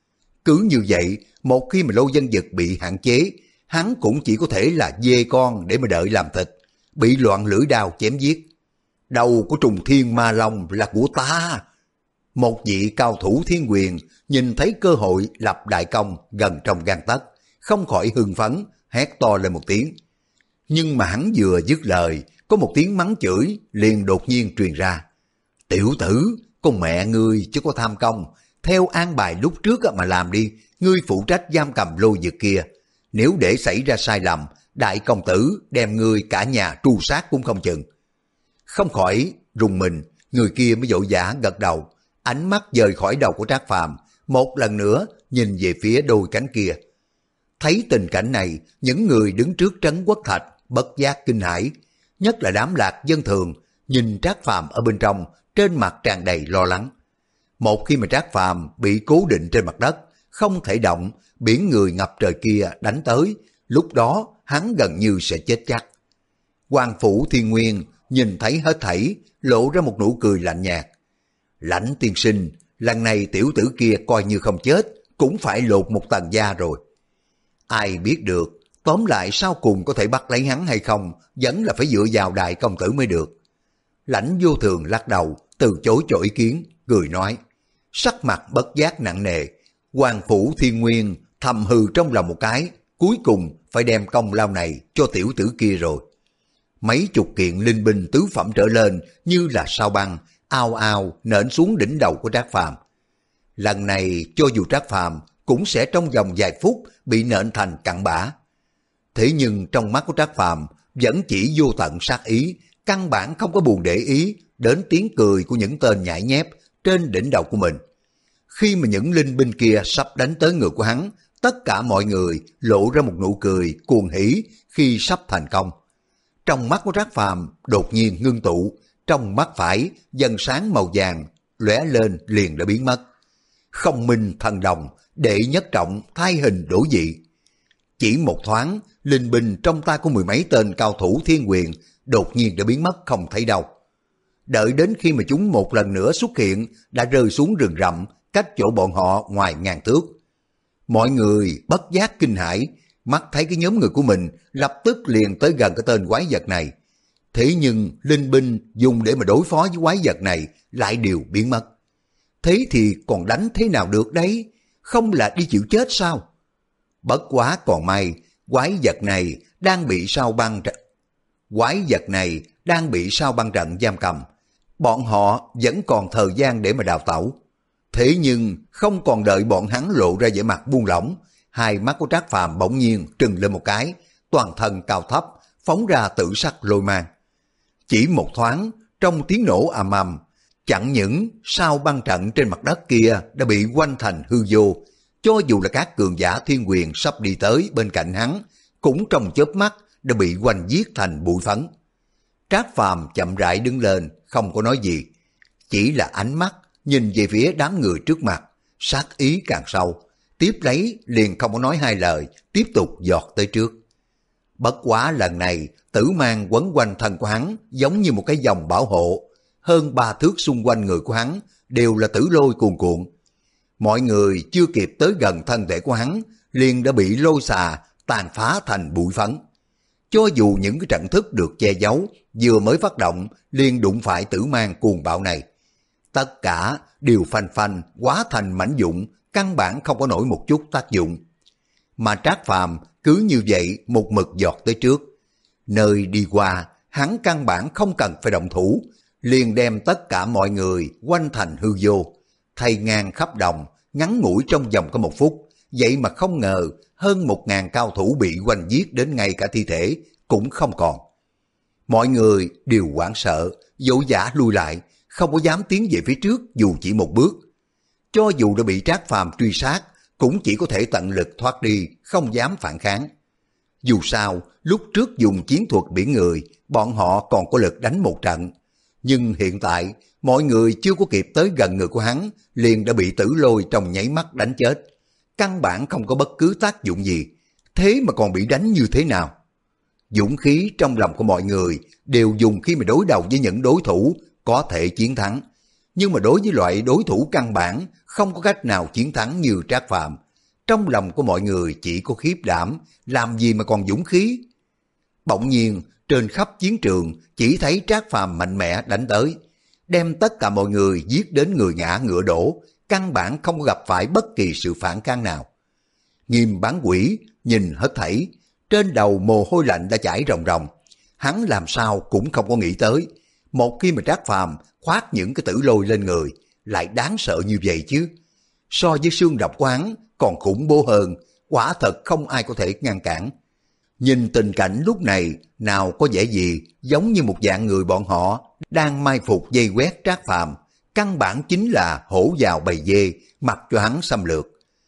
Cứ như vậy, một khi mà lô dân dực bị hạn chế, hắn cũng chỉ có thể là dê con để mà đợi làm thịt, bị loạn lưỡi đao chém giết. Đầu của trùng thiên ma long là của ta. Một vị cao thủ thiên quyền nhìn thấy cơ hội lập đại công gần trong gang tấc, không khỏi hưng phấn, hét to lên một tiếng. Nhưng mà hắn vừa dứt lời, có một tiếng mắng chửi liền đột nhiên truyền ra. Tiểu tử, con mẹ ngươi chứ có tham công, theo an bài lúc trước mà làm đi, ngươi phụ trách giam cầm lô dược kia. Nếu để xảy ra sai lầm, đại công tử đem ngươi cả nhà tru sát cũng không chừng. Không khỏi rùng mình, người kia mới vội vã gật đầu, ánh mắt dời khỏi đầu của Trác Phàm, một lần nữa nhìn về phía đôi cánh kia. Thấy tình cảnh này, những người đứng trước trấn Quốc Thạch bất giác kinh hãi, nhất là đám lạc dân thường, nhìn Trác Phàm ở bên trong, trên mặt tràn đầy lo lắng. Một khi mà Trác Phàm bị cố định trên mặt đất, không thể động, biển người ngập trời kia đánh tới, lúc đó hắn gần như sẽ chết chắc. Hoàng Phủ Thiên Nguyên nhìn thấy hết thảy, lộ ra một nụ cười lạnh nhạt. Lãnh tiên sinh, lần này tiểu tử kia coi như không chết, cũng phải lột một tầng da rồi. Ai biết được, tóm lại sau cùng có thể bắt lấy hắn hay không, vẫn là phải dựa vào đại công tử mới được. Lãnh Vô Thường lắc đầu, từ chối cho ý kiến, cười nói. Sắc mặt bất giác nặng nề, Hoàng Phủ Thiên Nguyên thầm hừ trong lòng một cái, cuối cùng phải đem công lao này cho tiểu tử kia rồi. Mấy chục kiện linh binh tứ phẩm trở lên như là sao băng, ao ao nện xuống đỉnh đầu của Trác Phàm. Lần này cho dù Trác Phàm cũng sẽ trong vòng vài phút bị nện thành cặn bã. Thế nhưng trong mắt của Trác Phàm vẫn chỉ vô tận sát ý, căn bản không có buồn để ý đến tiếng cười của những tên nhãi nhép trên đỉnh đầu của mình. Khi mà những linh binh kia sắp đánh tới người của hắn, tất cả mọi người lộ ra một nụ cười cuồng hỉ khi sắp thành công. Trong mắt của Trác Phàm đột nhiên ngưng tụ, trong mắt phải dần sáng màu vàng lóe lên liền đã biến mất. Không minh thần đồng, đệ nhất trọng thay hình đổi dị. Chỉ một thoáng, linh binh trong tay của mười mấy tên cao thủ thiên quyền đột nhiên đã biến mất không thấy đâu. Đợi đến khi mà chúng một lần nữa xuất hiện, đã rơi xuống rừng rậm, cách chỗ bọn họ ngoài ngàn thước. Mọi người bất giác kinh hãi, mắt thấy cái nhóm người của mình lập tức liền tới gần cái tên quái vật này. Thế nhưng linh binh dùng để mà đối phó với quái vật này lại đều biến mất. Thế thì còn đánh thế nào được đấy? Không là đi chịu chết sao? Bất quá còn may, quái vật này đang bị sao băng trận. Quái vật này đang bị sao băng trận giam cầm. Bọn họ vẫn còn thời gian để mà đào tẩu. Thế nhưng không còn đợi bọn hắn lộ ra vẻ mặt buông lỏng, hai mắt của Trác Phàm bỗng nhiên trừng lên một cái, toàn thân cao thấp, phóng ra tử sắc lôi mang. Chỉ một thoáng, trong tiếng nổ ầm ầm, chẳng những sao băng trận trên mặt đất kia đã bị quanh thành hư vô, cho dù là các cường giả thiên quyền sắp đi tới bên cạnh hắn, cũng trong chớp mắt đã bị quanh giết thành bụi phấn. Trác Phàm chậm rãi đứng lên, không có nói gì, chỉ là ánh mắt nhìn về phía đám người trước mặt, sát ý càng sâu, tiếp lấy liền không có nói hai lời, tiếp tục giọt tới trước. Bất quá lần này, tử mang quấn quanh thân của hắn giống như một cái vòng bảo hộ, hơn ba thước xung quanh người của hắn đều là tử lôi cuồn cuộn. Mọi người chưa kịp tới gần thân thể của hắn, liền đã bị lôi xà tàn phá thành bụi phấn. Cho dù những cái trận thức được che giấu, vừa mới phát động, liền đụng phải tử mang cuồng bạo này. Tất cả đều phanh phanh, hóa thành mảnh vụn, căn bản không có nổi một chút tác dụng. Mà Trác Phàm cứ như vậy một mực giọt tới trước. Nơi đi qua, hắn căn bản không cần phải động thủ, liền đem tất cả mọi người quanh thành hư vô, thay ngang khắp đồng, ngắn ngủi trong vòng có một phút. Vậy mà không ngờ hơn một ngàn cao thủ bị quanh giết đến ngay cả thi thể cũng không còn. Mọi người đều hoảng sợ, vội vã lui lại, không có dám tiến về phía trước dù chỉ một bước. Cho dù đã bị Trác Phàm truy sát, cũng chỉ có thể tận lực thoát đi, không dám phản kháng. Dù sao, lúc trước dùng chiến thuật biển người, bọn họ còn có lực đánh một trận. Nhưng hiện tại, mọi người chưa có kịp tới gần người của hắn, liền đã bị tử lôi trong nháy mắt đánh chết. Căn bản không có bất cứ tác dụng gì, thế mà còn bị đánh như thế nào? Dũng khí trong lòng của mọi người đều dùng khi mà đối đầu với những đối thủ có thể chiến thắng. Nhưng mà đối với loại đối thủ căn bản không có cách nào chiến thắng như Trác Phàm, trong lòng của mọi người chỉ có khiếp đảm, làm gì mà còn dũng khí. Bỗng nhiên trên khắp chiến trường chỉ thấy Trác Phàm mạnh mẽ đánh tới, đem tất cả mọi người giết đến người ngã ngựa đổ, căn bản không gặp phải bất kỳ sự phản kháng nào. Nghiêm Bán Quỷ nhìn hết thảy, trên đầu mồ hôi lạnh đã chảy ròng ròng. Hắn làm sao cũng không có nghĩ tới, một khi mà Trác Phàm khoác những cái tử lôi lên người, lại đáng sợ như vậy chứ. So với xương độc của hắn còn khủng bố hơn, quả thật không ai có thể ngăn cản. Nhìn tình cảnh lúc này, nào có vẻ gì giống như một dạng người bọn họ đang mai phục vây quét Trác Phàm, căn bản chính là hổ vào bầy dê, mặc cho hắn xâm lược.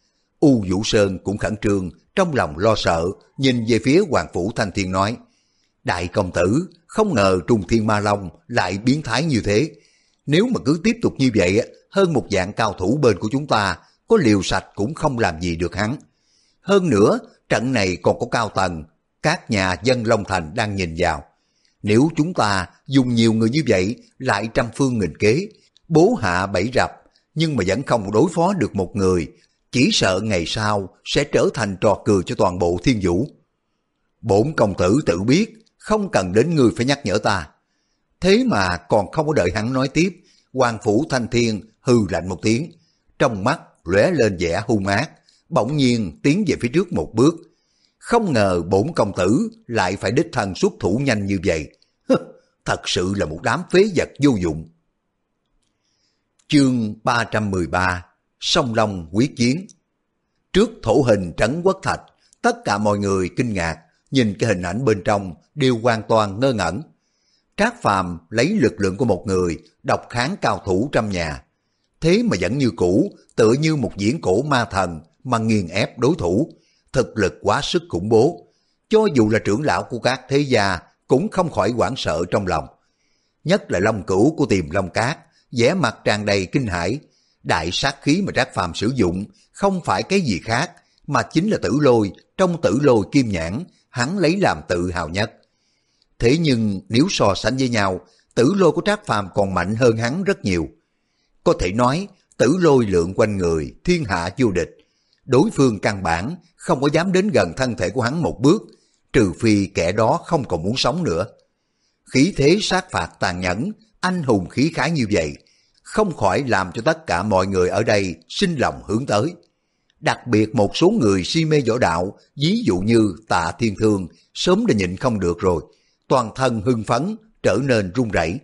U Vũ Sơn cũng khẩn trương, trong lòng lo sợ, nhìn về phía Hoàng Phủ Thanh Thiên nói: Đại công tử, không ngờ Trùng Thiên Ma Long lại biến thái như thế. Nếu mà cứ tiếp tục như vậy, hơn một vạn cao thủ bên của chúng ta có liều sạch cũng không làm gì được hắn. Hơn nữa, trận này còn có cao tầng, các nhà dân Long Thành đang nhìn vào. Nếu chúng ta dùng nhiều người như vậy, lại trăm phương nghìn kế, bố hạ bẫy rập, nhưng mà vẫn không đối phó được một người, chỉ sợ ngày sau sẽ trở thành trò cười cho toàn bộ Thiên Vũ. Bổn công tử tự biết, không cần đến người phải nhắc nhở ta. Thế mà còn không có đợi hắn nói tiếp, Hoàng Phủ Thanh Thiên hừ lạnh một tiếng, trong mắt lóe lên vẻ hung ác, bỗng nhiên tiến về phía trước một bước. Không ngờ bổn công tử lại phải đích thân xuất thủ nhanh như vậy. Thật sự là một đám phế vật vô dụng. Chương ba trăm mười ba, Song Long quyết chiến. Trước thổ hình Trấn Quốc Thạch, tất cả mọi người kinh ngạc, nhìn cái hình ảnh bên trong đều hoàn toàn ngơ ngẩn. Trác Phàm lấy lực lượng của một người độc kháng cao thủ trăm nhà, thế mà vẫn như cũ, tựa như một diễn cổ ma thần mà nghiền ép đối thủ, thực lực quá sức khủng bố. Cho dù là trưởng lão của các thế gia cũng không khỏi hoảng sợ trong lòng. Nhất là Long Cửu của Tiềm Long Cát, vẻ mặt tràn đầy kinh hãi. Đại sát khí mà Trác Phàm sử dụng không phải cái gì khác, mà chính là Tử Lôi trong Tử Lôi Kim Nhãn, hắn lấy làm tự hào nhất. Thế nhưng nếu so sánh với nhau, Tử Lôi của Trác Phàm còn mạnh hơn hắn rất nhiều. Có thể nói, Tử Lôi lượn quanh người, thiên hạ vô địch. Đối phương căn bản không có dám đến gần thân thể của hắn một bước, trừ phi kẻ đó không còn muốn sống nữa. Khí thế sát phạt tàn nhẫn, anh hùng khí khái như vậy, không khỏi làm cho tất cả mọi người ở đây sinh lòng hướng tới. Đặc biệt một số người si mê võ đạo, ví dụ như Tạ Thiên Thương, sớm đã nhịn không được rồi, toàn thân hưng phấn, trở nên run rẩy.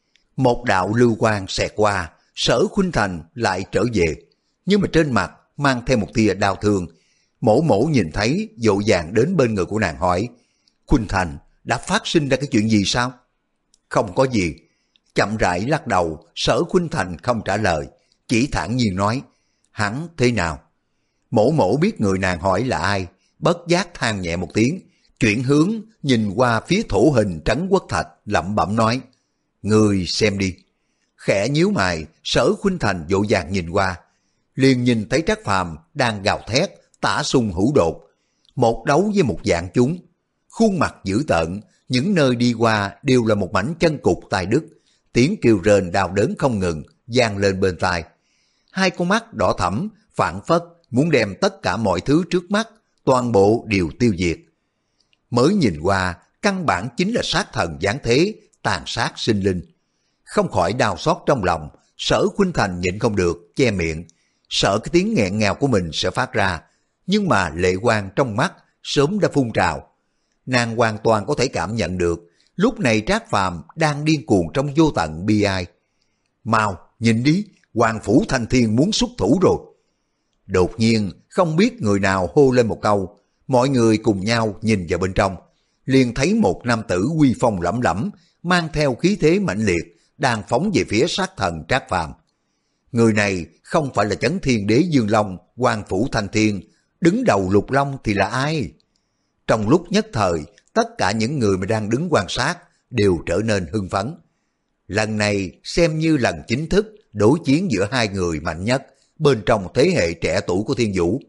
Một đạo lưu quang xẹt qua, Sở Khuynh Thành lại trở về, nhưng mà trên mặt mang theo một tia đau thương. Mổ mổ nhìn thấy, vội vàng đến bên người của nàng hỏi, Khuynh Thành, đã phát sinh ra cái chuyện gì sao? Không có gì. Chậm rãi lắc đầu, Sở Khuynh Thành không trả lời, chỉ thản nhiên nói, hắn thế nào? Mổ mổ biết người nàng hỏi là ai, bất giác than nhẹ một tiếng, chuyển hướng nhìn qua phía thổ hình Trấn Quốc Thạch, lẩm bẩm nói, người xem đi. Khẽ nhíu mày, Sở Khuynh Thành vội vàng nhìn qua, liền nhìn thấy Trác Phàm đang gào thét, tả xung hữu đột, một đấu với một dạng chúng. Khuôn mặt dữ tợn, những nơi đi qua đều là một mảnh chân cụt tai đứt, tiếng kêu rên đau đớn không ngừng vang lên bên tai. Hai con mắt đỏ thẫm phảng phất muốn đem tất cả mọi thứ trước mắt toàn bộ đều tiêu diệt. Mới nhìn qua, căn bản chính là sát thần giáng thế, tàn sát sinh linh. Không khỏi đau xót trong lòng, Sở Khuynh Thành nhịn không được che miệng, sợ cái tiếng nghẹn ngào của mình sẽ phát ra, nhưng mà lệ quang trong mắt sớm đã phun trào. Nàng hoàn toàn có thể cảm nhận được, lúc này Trác Phàm đang điên cuồng trong vô tận bi ai. Mau, nhìn đi, Hoàng Phủ Thanh Thiên muốn xuất thủ rồi. Đột nhiên, không biết người nào hô lên một câu, mọi người cùng nhau nhìn vào bên trong, liền thấy một nam tử uy phong lẫm lẫm, mang theo khí thế mãnh liệt, đang phóng về phía sát thần Trác Phàm. Người này không phải là Chấn Thiên Đế Dương Long, Hoàng Phủ Thanh Thiên, đứng đầu Lục Long thì là ai? Trong lúc nhất thời, tất cả những người mà đang đứng quan sát đều trở nên hưng phấn. Lần này xem như lần chính thức đối chiến giữa hai người mạnh nhất bên trong thế hệ trẻ tuổi của Thiên Vũ.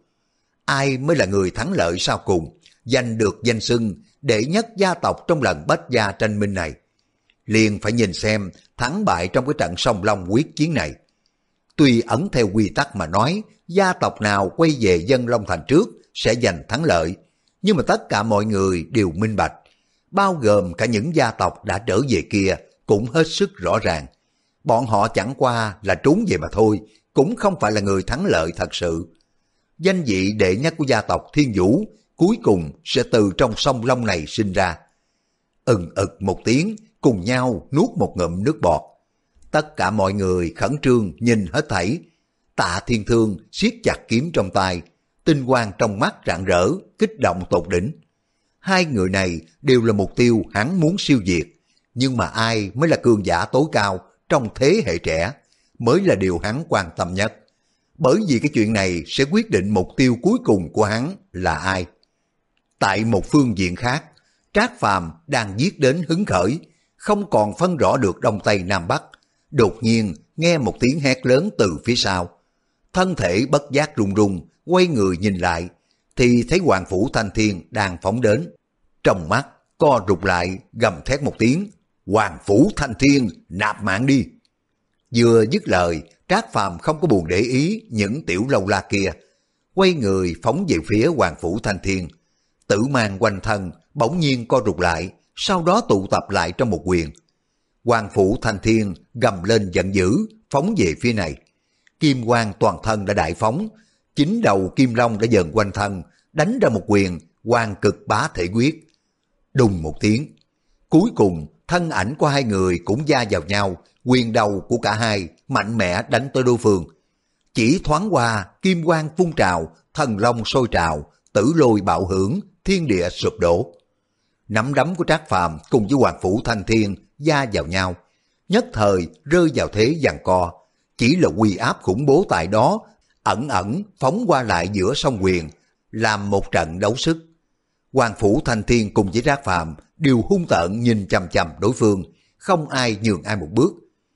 Ai mới là người thắng lợi sau cùng, giành được danh xưng đệ nhất gia tộc trong lần bách gia tranh minh này? Liền phải nhìn xem thắng bại trong cái trận Song Long quyết chiến này. Tuy ẩn theo quy tắc mà nói, gia tộc nào quay về dân Long Thành trước sẽ giành thắng lợi, nhưng mà tất cả mọi người đều minh bạch, bao gồm cả những gia tộc đã trở về kia cũng hết sức rõ ràng. Bọn họ chẳng qua là trốn về mà thôi, cũng không phải là người thắng lợi thật sự. Danh vị đệ nhất của gia tộc Thiên Vũ cuối cùng sẽ từ trong sông Long này sinh ra. Ừng ực một tiếng, cùng nhau nuốt một ngụm nước bọt. Tất cả mọi người khẩn trương nhìn hết thảy. Tạ Thiên Thương siết chặt kiếm trong tay, tinh quang trong mắt rạng rỡ, kích động tột đỉnh. Hai người này đều là mục tiêu hắn muốn siêu diệt, nhưng mà ai mới là cường giả tối cao trong thế hệ trẻ mới là điều hắn quan tâm nhất. Bởi vì cái chuyện này sẽ quyết định mục tiêu cuối cùng của hắn là ai. Tại một phương diện khác, Trác Phàm đang giết đến hứng khởi, không còn phân rõ được đông tây nam bắc. Đột nhiên nghe một tiếng hét lớn từ phía sau. Thân thể bất giác run run, quay người nhìn lại, thì thấy Hoàng Phủ Thanh Thiên đang phóng đến. Trong mắt co rụt lại, gầm thét một tiếng, Hoàng Phủ Thanh Thiên, nạp mạng đi. Vừa dứt lời, Trác Phàm không có buồn để ý những tiểu lâu la kia, quay người phóng về phía Hoàng Phủ Thanh Thiên. Tử mang quanh thân bỗng nhiên co rụt lại, sau đó tụ tập lại trong một quyền. Hoàng Phủ Thanh Thiên gầm lên giận dữ, phóng về phía này. Kim quang toàn thân đã đại phóng, chín đầu kim long đã dần quanh thân, đánh ra một quyền, Hoàng Cực Bá Thể Quyết. Đùng một tiếng, cuối cùng thân ảnh của hai người cũng va vào nhau, quyền đầu của cả hai mạnh mẽ đánh tới đối phương. Chỉ thoáng qua, kim quang phun trào, thần long sôi trào, tử lôi bạo hưởng, thiên địa sụp đổ. Nắm đấm của Trác Phàm cùng với Hoàng Phủ Thanh Thiên va vào nhau, nhất thời rơi vào thế giằng co. Chỉ là uy áp khủng bố tại đó, ẩn ẩn phóng qua lại giữa song quyền, làm một trận đấu sức. Hoàng Phủ Thanh Thiên cùng với Trác Phàm đều hung tợn nhìn chằm chằm đối phương, không ai nhường ai một bước.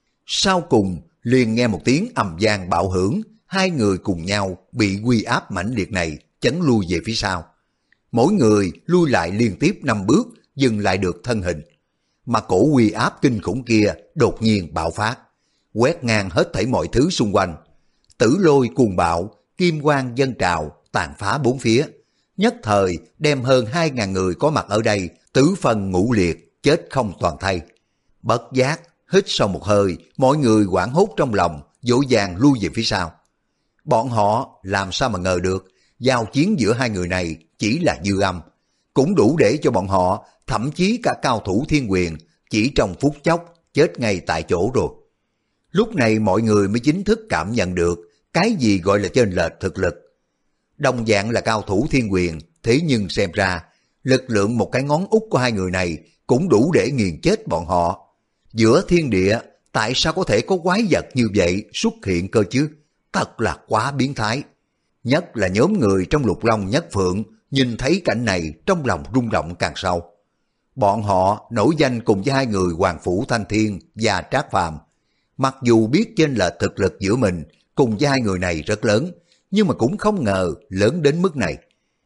Sau cùng liền nghe một tiếng ầm vang bạo hưởng, hai người cùng nhau bị uy áp mãnh liệt này chấn lui về phía sau. Mỗi người lui lại liên tiếp năm bước, dừng lại được thân hình. Mà cổ uy áp kinh khủng kia đột nhiên bạo phát, quét ngang hết thảy mọi thứ xung quanh. Tử lôi cuồng bạo, kim quang dâng trào, tàn phá bốn phía. Nhất thời đem hơn hai ngàn người có mặt ở đây tứ phần ngũ liệt, chết không toàn thây. Bất giác hít sâu một hơi, mọi người hoảng hốt trong lòng, vội vàng lui về phía sau. Bọn họ làm sao mà ngờ được, giao chiến giữa hai người này chỉ là dư âm, cũng đủ để cho bọn họ, thậm chí cả cao thủ thiên quyền, chỉ trong phút chốc chết ngay tại chỗ rồi. Lúc này mọi người mới chính thức cảm nhận được cái gì gọi là chênh lệch thực lực. Đồng dạng là cao thủ thiên quyền, thế nhưng xem ra lực lượng một cái ngón út của hai người này cũng đủ để nghiền chết bọn họ. Giữa thiên địa tại sao có thể có quái vật như vậy xuất hiện cơ chứ? Thật là quá biến thái. Nhất là nhóm người trong Lục Long Nhất Phượng nhìn thấy cảnh này trong lòng rung động càng sâu. Bọn họ nổi danh cùng với hai người Hoàng Phủ Thanh Thiên và Trác Phàm. Mặc dù biết chênh lệch thực lực giữa mình cùng với hai người này rất lớn, nhưng mà cũng không ngờ lớn đến mức này.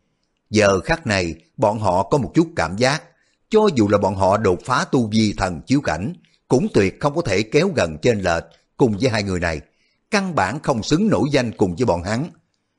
Giờ khắc này bọn họ có một chút cảm giác, cho dù là bọn họ đột phá tu vi thần chiếu cảnh, cũng tuyệt không có thể kéo gần chênh lệch cùng với hai người này, căn bản không xứng nổi danh cùng với bọn hắn.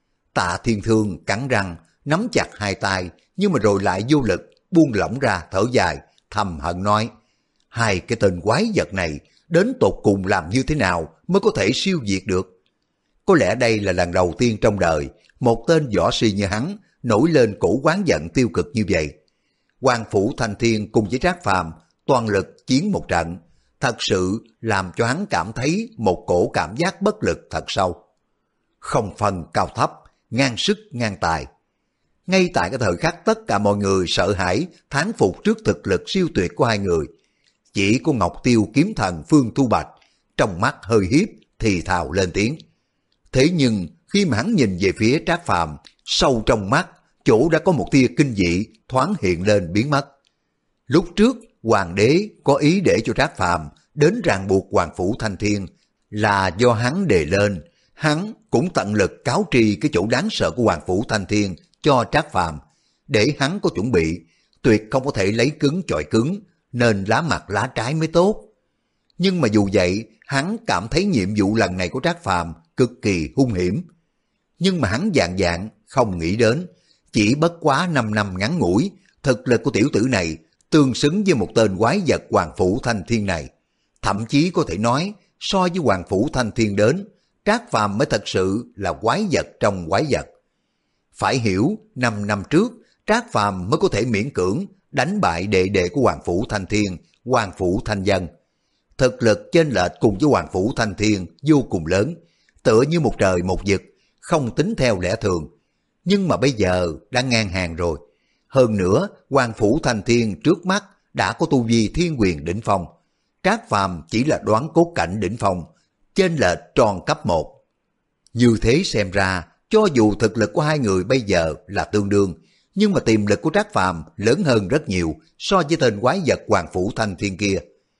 Tạ Thiên Thương cắn răng, nắm chặt hai tay, nhưng mà rồi lại vô lực, buông lỏng ra thở dài, thầm hận nói, hai cái tên quái vật này đến tột cùng làm như thế nào mới có thể siêu diệt được. Có lẽ đây là lần đầu tiên trong đời một tên võ sĩ như hắn nổi lên cổ oán giận tiêu cực như vậy. Hoàng Phủ Thanh Thiên cùng với Trác Phàm toàn lực chiến một trận, thật sự làm cho hắn cảm thấy một cổ cảm giác bất lực thật sâu. Không phân cao thấp, ngang sức ngang tài. Ngay tại cái thời khắc tất cả mọi người sợ hãi thán phục trước thực lực siêu tuyệt của hai người, chỉ có Ngọc Tiêu kiếm thần Phương Thu Bạch trong mắt hơi hiếp thì thào lên tiếng. Thế nhưng khi mà hắn nhìn về phía Trác Phàm, sâu trong mắt chỗ đã có một tia kinh dị thoáng hiện lên biến mất. Lúc trước hoàng đế có ý để cho Trác Phàm đến ràng buộc Hoàng Phủ Thanh Thiên là do hắn đề lên, hắn cũng tận lực cáo tri cái chỗ đáng sợ của Hoàng Phủ Thanh Thiên cho Trác Phàm, để hắn có chuẩn bị, tuyệt không có thể lấy cứng chọi cứng, nên lá mặt lá trái mới tốt. Nhưng mà dù vậy, hắn cảm thấy nhiệm vụ lần này của Trác Phàm cực kỳ hung hiểm. Nhưng mà hắn dạng dạng không nghĩ đến, chỉ bất quá năm năm ngắn ngủi, thực lực của tiểu tử này tương xứng với một tên quái vật Hoàng Phủ Thanh Thiên này. Thậm chí có thể nói, so với Hoàng Phủ Thanh Thiên đến, Trác Phàm mới thật sự là quái vật trong quái vật. Phải hiểu, năm năm trước, Trác Phàm mới có thể miễn cưỡng đánh bại đệ đệ của Hoàng Phủ Thanh Thiên, Hoàng Phủ Thanh Dân. Thực lực chênh lệch cùng với Hoàng Phủ Thanh Thiên vô cùng lớn, tựa như một trời một vực, không tính theo lẽ thường. Nhưng mà bây giờ đã ngang hàng rồi. Hơn nữa, Hoàng Phủ Thanh Thiên trước mắt đã có tu vi thiên quyền đỉnh phong. Trác Phàm chỉ là đoán cốt cảnh đỉnh phong, chênh lệch tròn cấp một. Như thế xem ra, cho dù thực lực của hai người bây giờ là tương đương, nhưng mà tiềm lực của Trác Phàm lớn hơn rất nhiều so với tên quái vật Hoàng Phủ Thanh Thiên kia.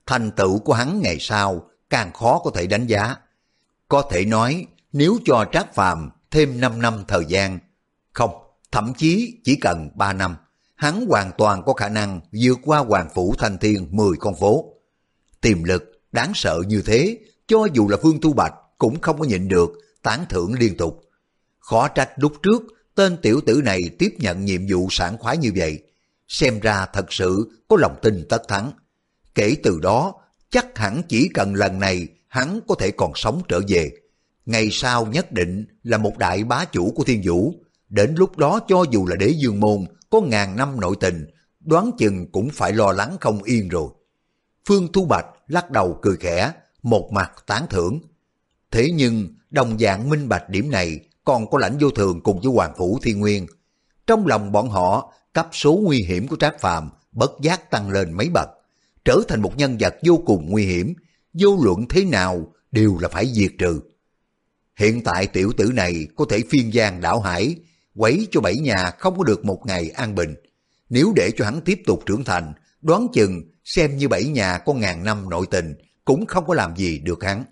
thành tựu của hắn ngày sau càng khó có thể đánh giá. Có thể nói nếu cho Trác Phàm thêm năm năm thời gian, không, thậm chí chỉ cần ba năm, hắn hoàn toàn có khả năng vượt qua Hoàng Phủ Thanh Thiên mười con phố. Tiềm lực đáng sợ như thế, cho dù là Phương Tu Bạch cũng không có nhịn được, tán thưởng liên tục. Khó trách lúc trước tên tiểu tử này tiếp nhận nhiệm vụ sảng khoái như vậy, xem ra thật sự có lòng tin tất thắng. Kể từ đó, chắc hẳn chỉ cần lần này hắn có thể còn sống trở về, ngày sau nhất định là một đại bá chủ của Thiên Vũ. Đến lúc đó cho dù là Đế Dương Môn có ngàn năm nội tình, đoán chừng cũng phải lo lắng không yên rồi. Phương Thu Bạch lắc đầu cười khẽ, một mặt tán thưởng. Thế nhưng đồng dạng minh bạch điểm này còn có Lãnh Vô Thường cùng với Hoàng Phủ Thiên Nguyên. Trong lòng bọn họ, cấp số nguy hiểm của Trác Phàm bất giác tăng lên mấy bậc, trở thành một nhân vật vô cùng nguy hiểm, vô luận thế nào đều là phải diệt trừ. Hiện tại tiểu tử này có thể phiên giang đảo hải, quấy cho bảy nhà không có được một ngày an bình. Nếu để cho hắn tiếp tục trưởng thành, đoán chừng xem như bảy nhà có ngàn năm nội tình cũng không có làm gì được hắn.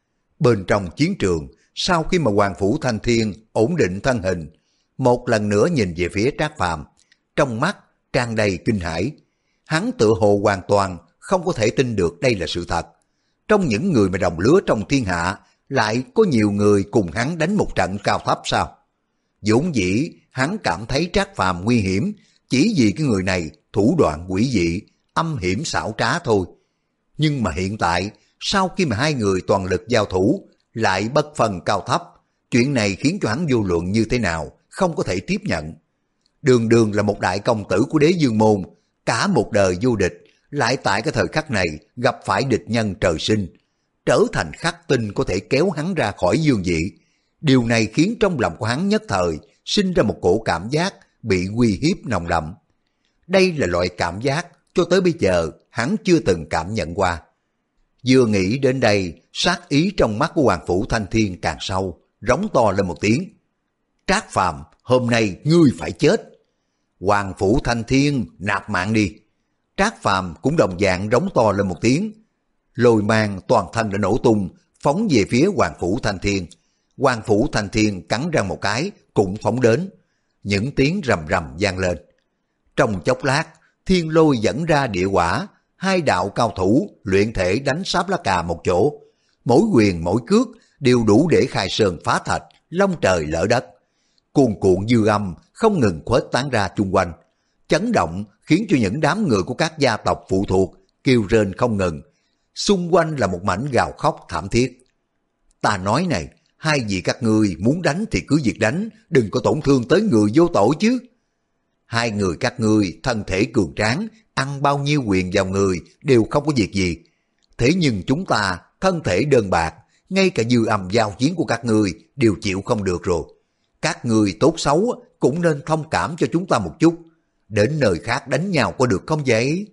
Bên trong chiến trường, sau khi mà Hoàng Phủ Thanh Thiên ổn định thân hình, một lần nữa nhìn về phía Trác Phàm, trong mắt tràn đầy kinh hãi. Hắn tự hồ hoàn toàn không có thể tin được đây là sự thật. Trong những người mà đồng lứa trong thiên hạ, lại có nhiều người cùng hắn đánh một trận cao thấp sao? Vốn dĩ hắn cảm thấy Trác Phàm nguy hiểm, chỉ vì cái người này thủ đoạn quỷ dị, âm hiểm xảo trá thôi. Nhưng mà hiện tại, sau khi mà hai người toàn lực giao thủ, lại bất phân cao thấp, chuyện này khiến cho hắn vô luận như thế nào, không có thể tiếp nhận. Đường đường là một đại công tử của Đế Dương Môn, cả một đời vô địch, lại tại cái thời khắc này gặp phải địch nhân trời sinh, trở thành khắc tinh có thể kéo hắn ra khỏi dương vị. Điều này khiến trong lòng của hắn nhất thời sinh ra một cổ cảm giác bị uy hiếp nồng đậm. Đây là loại cảm giác cho tới bây giờ hắn chưa từng cảm nhận qua. Vừa nghĩ đến đây, sát ý trong mắt của Hoàng Phủ Thanh Thiên càng sâu, rống to lên một tiếng. Trác Phàm, hôm nay ngươi phải chết. Hoàng Phủ Thanh Thiên, nạp mạng đi. Trác Phàm cũng đồng dạng rống to lên một tiếng. Lôi mang toàn thân đã nổ tung, phóng về phía Hoàng Phủ Thanh Thiên. Hoàng Phủ Thanh Thiên cắn răng một cái, cũng phóng đến. Những tiếng rầm rầm vang lên. Trong chốc lát, thiên lôi dẫn ra địa hỏa, hai đạo cao thủ luyện thể đánh sáp lá cà một chỗ. Mỗi quyền mỗi cước đều đủ để khai sơn phá thạch, long trời lỡ đất. Cuồn cuộn dư âm không ngừng khuếch tán ra chung quanh. Chấn động khiến cho những đám người của các gia tộc phụ thuộc kêu rên không ngừng. Xung quanh là một mảnh gào khóc thảm thiết. Ta nói này, hai vị các ngươi muốn đánh thì cứ việc đánh, đừng có tổn thương tới người vô tội chứ. Hai người các ngươi thân thể cường tráng, ăn bao nhiêu quyền vào người đều không có việc gì. Thế nhưng chúng ta thân thể đơn bạc, ngay cả dư âm giao chiến của các ngươi đều chịu không được rồi. Các ngươi tốt xấu cũng nên thông cảm cho chúng ta một chút. Đến nơi khác đánh nhau có được không vậy?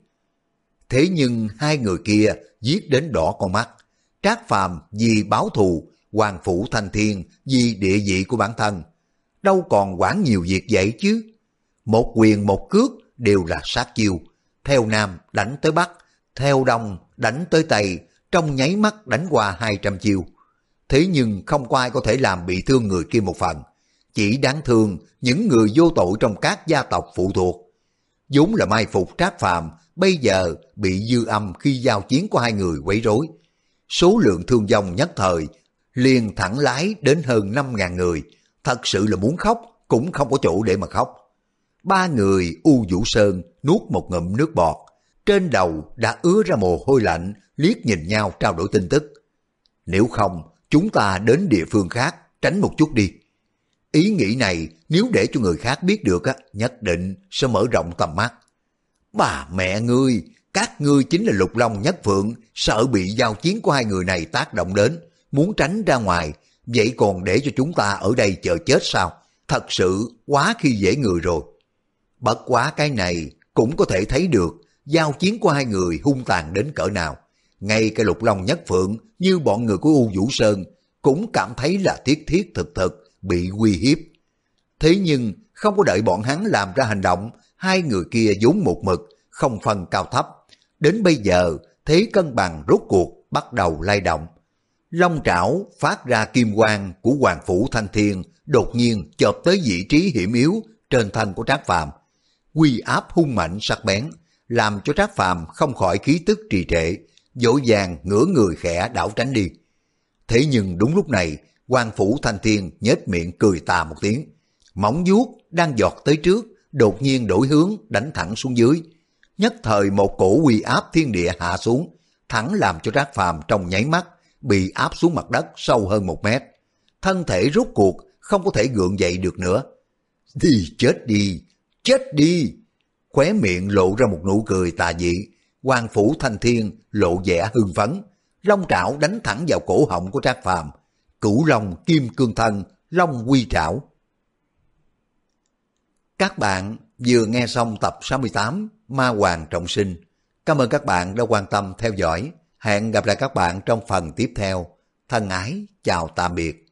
Thế nhưng hai người kia giết đến đỏ con mắt. Trác Phàm vì báo thù, Hoàng Phủ Thanh Thiên vì địa vị của bản thân. Đâu còn quản nhiều việc vậy chứ. Một quyền một cước đều là sát chiêu. Theo Nam đánh tới Bắc, theo Đông đánh tới Tây, trong nháy mắt đánh qua hai trăm chiêu. Thế nhưng không có ai có thể làm bị thương người kia một phần. Chỉ đáng thương những người vô tội trong các gia tộc phụ thuộc. vốn là mai phục Trác Phàm, bây giờ bị dư âm khi giao chiến của hai người quấy rối. Số lượng thương vong nhất thời liền thẳng lái đến hơn năm ngàn người, thật sự là muốn khóc cũng không có chỗ để mà khóc. Ba người U Vũ Sơn nuốt một ngụm nước bọt, trên đầu đã ứa ra mồ hôi lạnh, liếc nhìn nhau trao đổi tin tức. Nếu không, chúng ta đến địa phương khác tránh một chút đi. Ý nghĩ này nếu để cho người khác biết được á, nhất định sẽ mở rộng tầm mắt. Bà mẹ ngươi, các ngươi chính là Lục Long Nhất Phượng, sợ bị giao chiến của hai người này tác động đến, muốn tránh ra ngoài, vậy còn để cho chúng ta ở đây chờ chết sao? Thật sự quá khi dễ người rồi. Bất quá cái này cũng có thể thấy được giao chiến của hai người hung tàn đến cỡ nào. Ngay cái Lục Long Nhất Phượng như bọn người của U Vũ Sơn cũng cảm thấy là thiết thiết thực thực bị uy hiếp. Thế nhưng không có đợi bọn hắn làm ra hành động, hai người kia vốn một mực, không phân cao thấp. Đến bây giờ thế cân bằng rốt cuộc bắt đầu lay động. Long trảo phát ra kim quang của Hoàng Phủ Thanh Thiên đột nhiên chộp tới vị trí hiểm yếu trên thân của Trác Phàm, uy áp hung mạnh sắc bén, làm cho Trác Phàm không khỏi khí tức trì trệ, vội vàng ngửa người khẽ đảo tránh đi. Thế nhưng đúng lúc này, Hoàng Phủ Thanh Thiên nhếch miệng cười tà một tiếng, móng vuốt đang giọt tới trước, đột nhiên đổi hướng đánh thẳng xuống dưới. Nhất thời một cổ uy áp thiên địa hạ xuống, thẳng làm cho Trác Phàm trong nháy mắt bị áp xuống mặt đất sâu hơn một mét. Thân thể rốt cuộc không có thể gượng dậy được nữa. Đi chết đi, chết đi. Khóe miệng lộ ra một nụ cười tà dị, Hoàng Phủ Thanh Thiên lộ vẻ hưng phấn, long trảo đánh thẳng vào cổ họng của Trác Phàm. Cửu long kim cương thân, long quy trảo. Các bạn vừa nghe xong tập sáu mươi tám Ma Hoàng Trọng Sinh. Cảm ơn các bạn đã quan tâm theo dõi. Hẹn gặp lại các bạn trong phần tiếp theo. Thân ái, chào tạm biệt.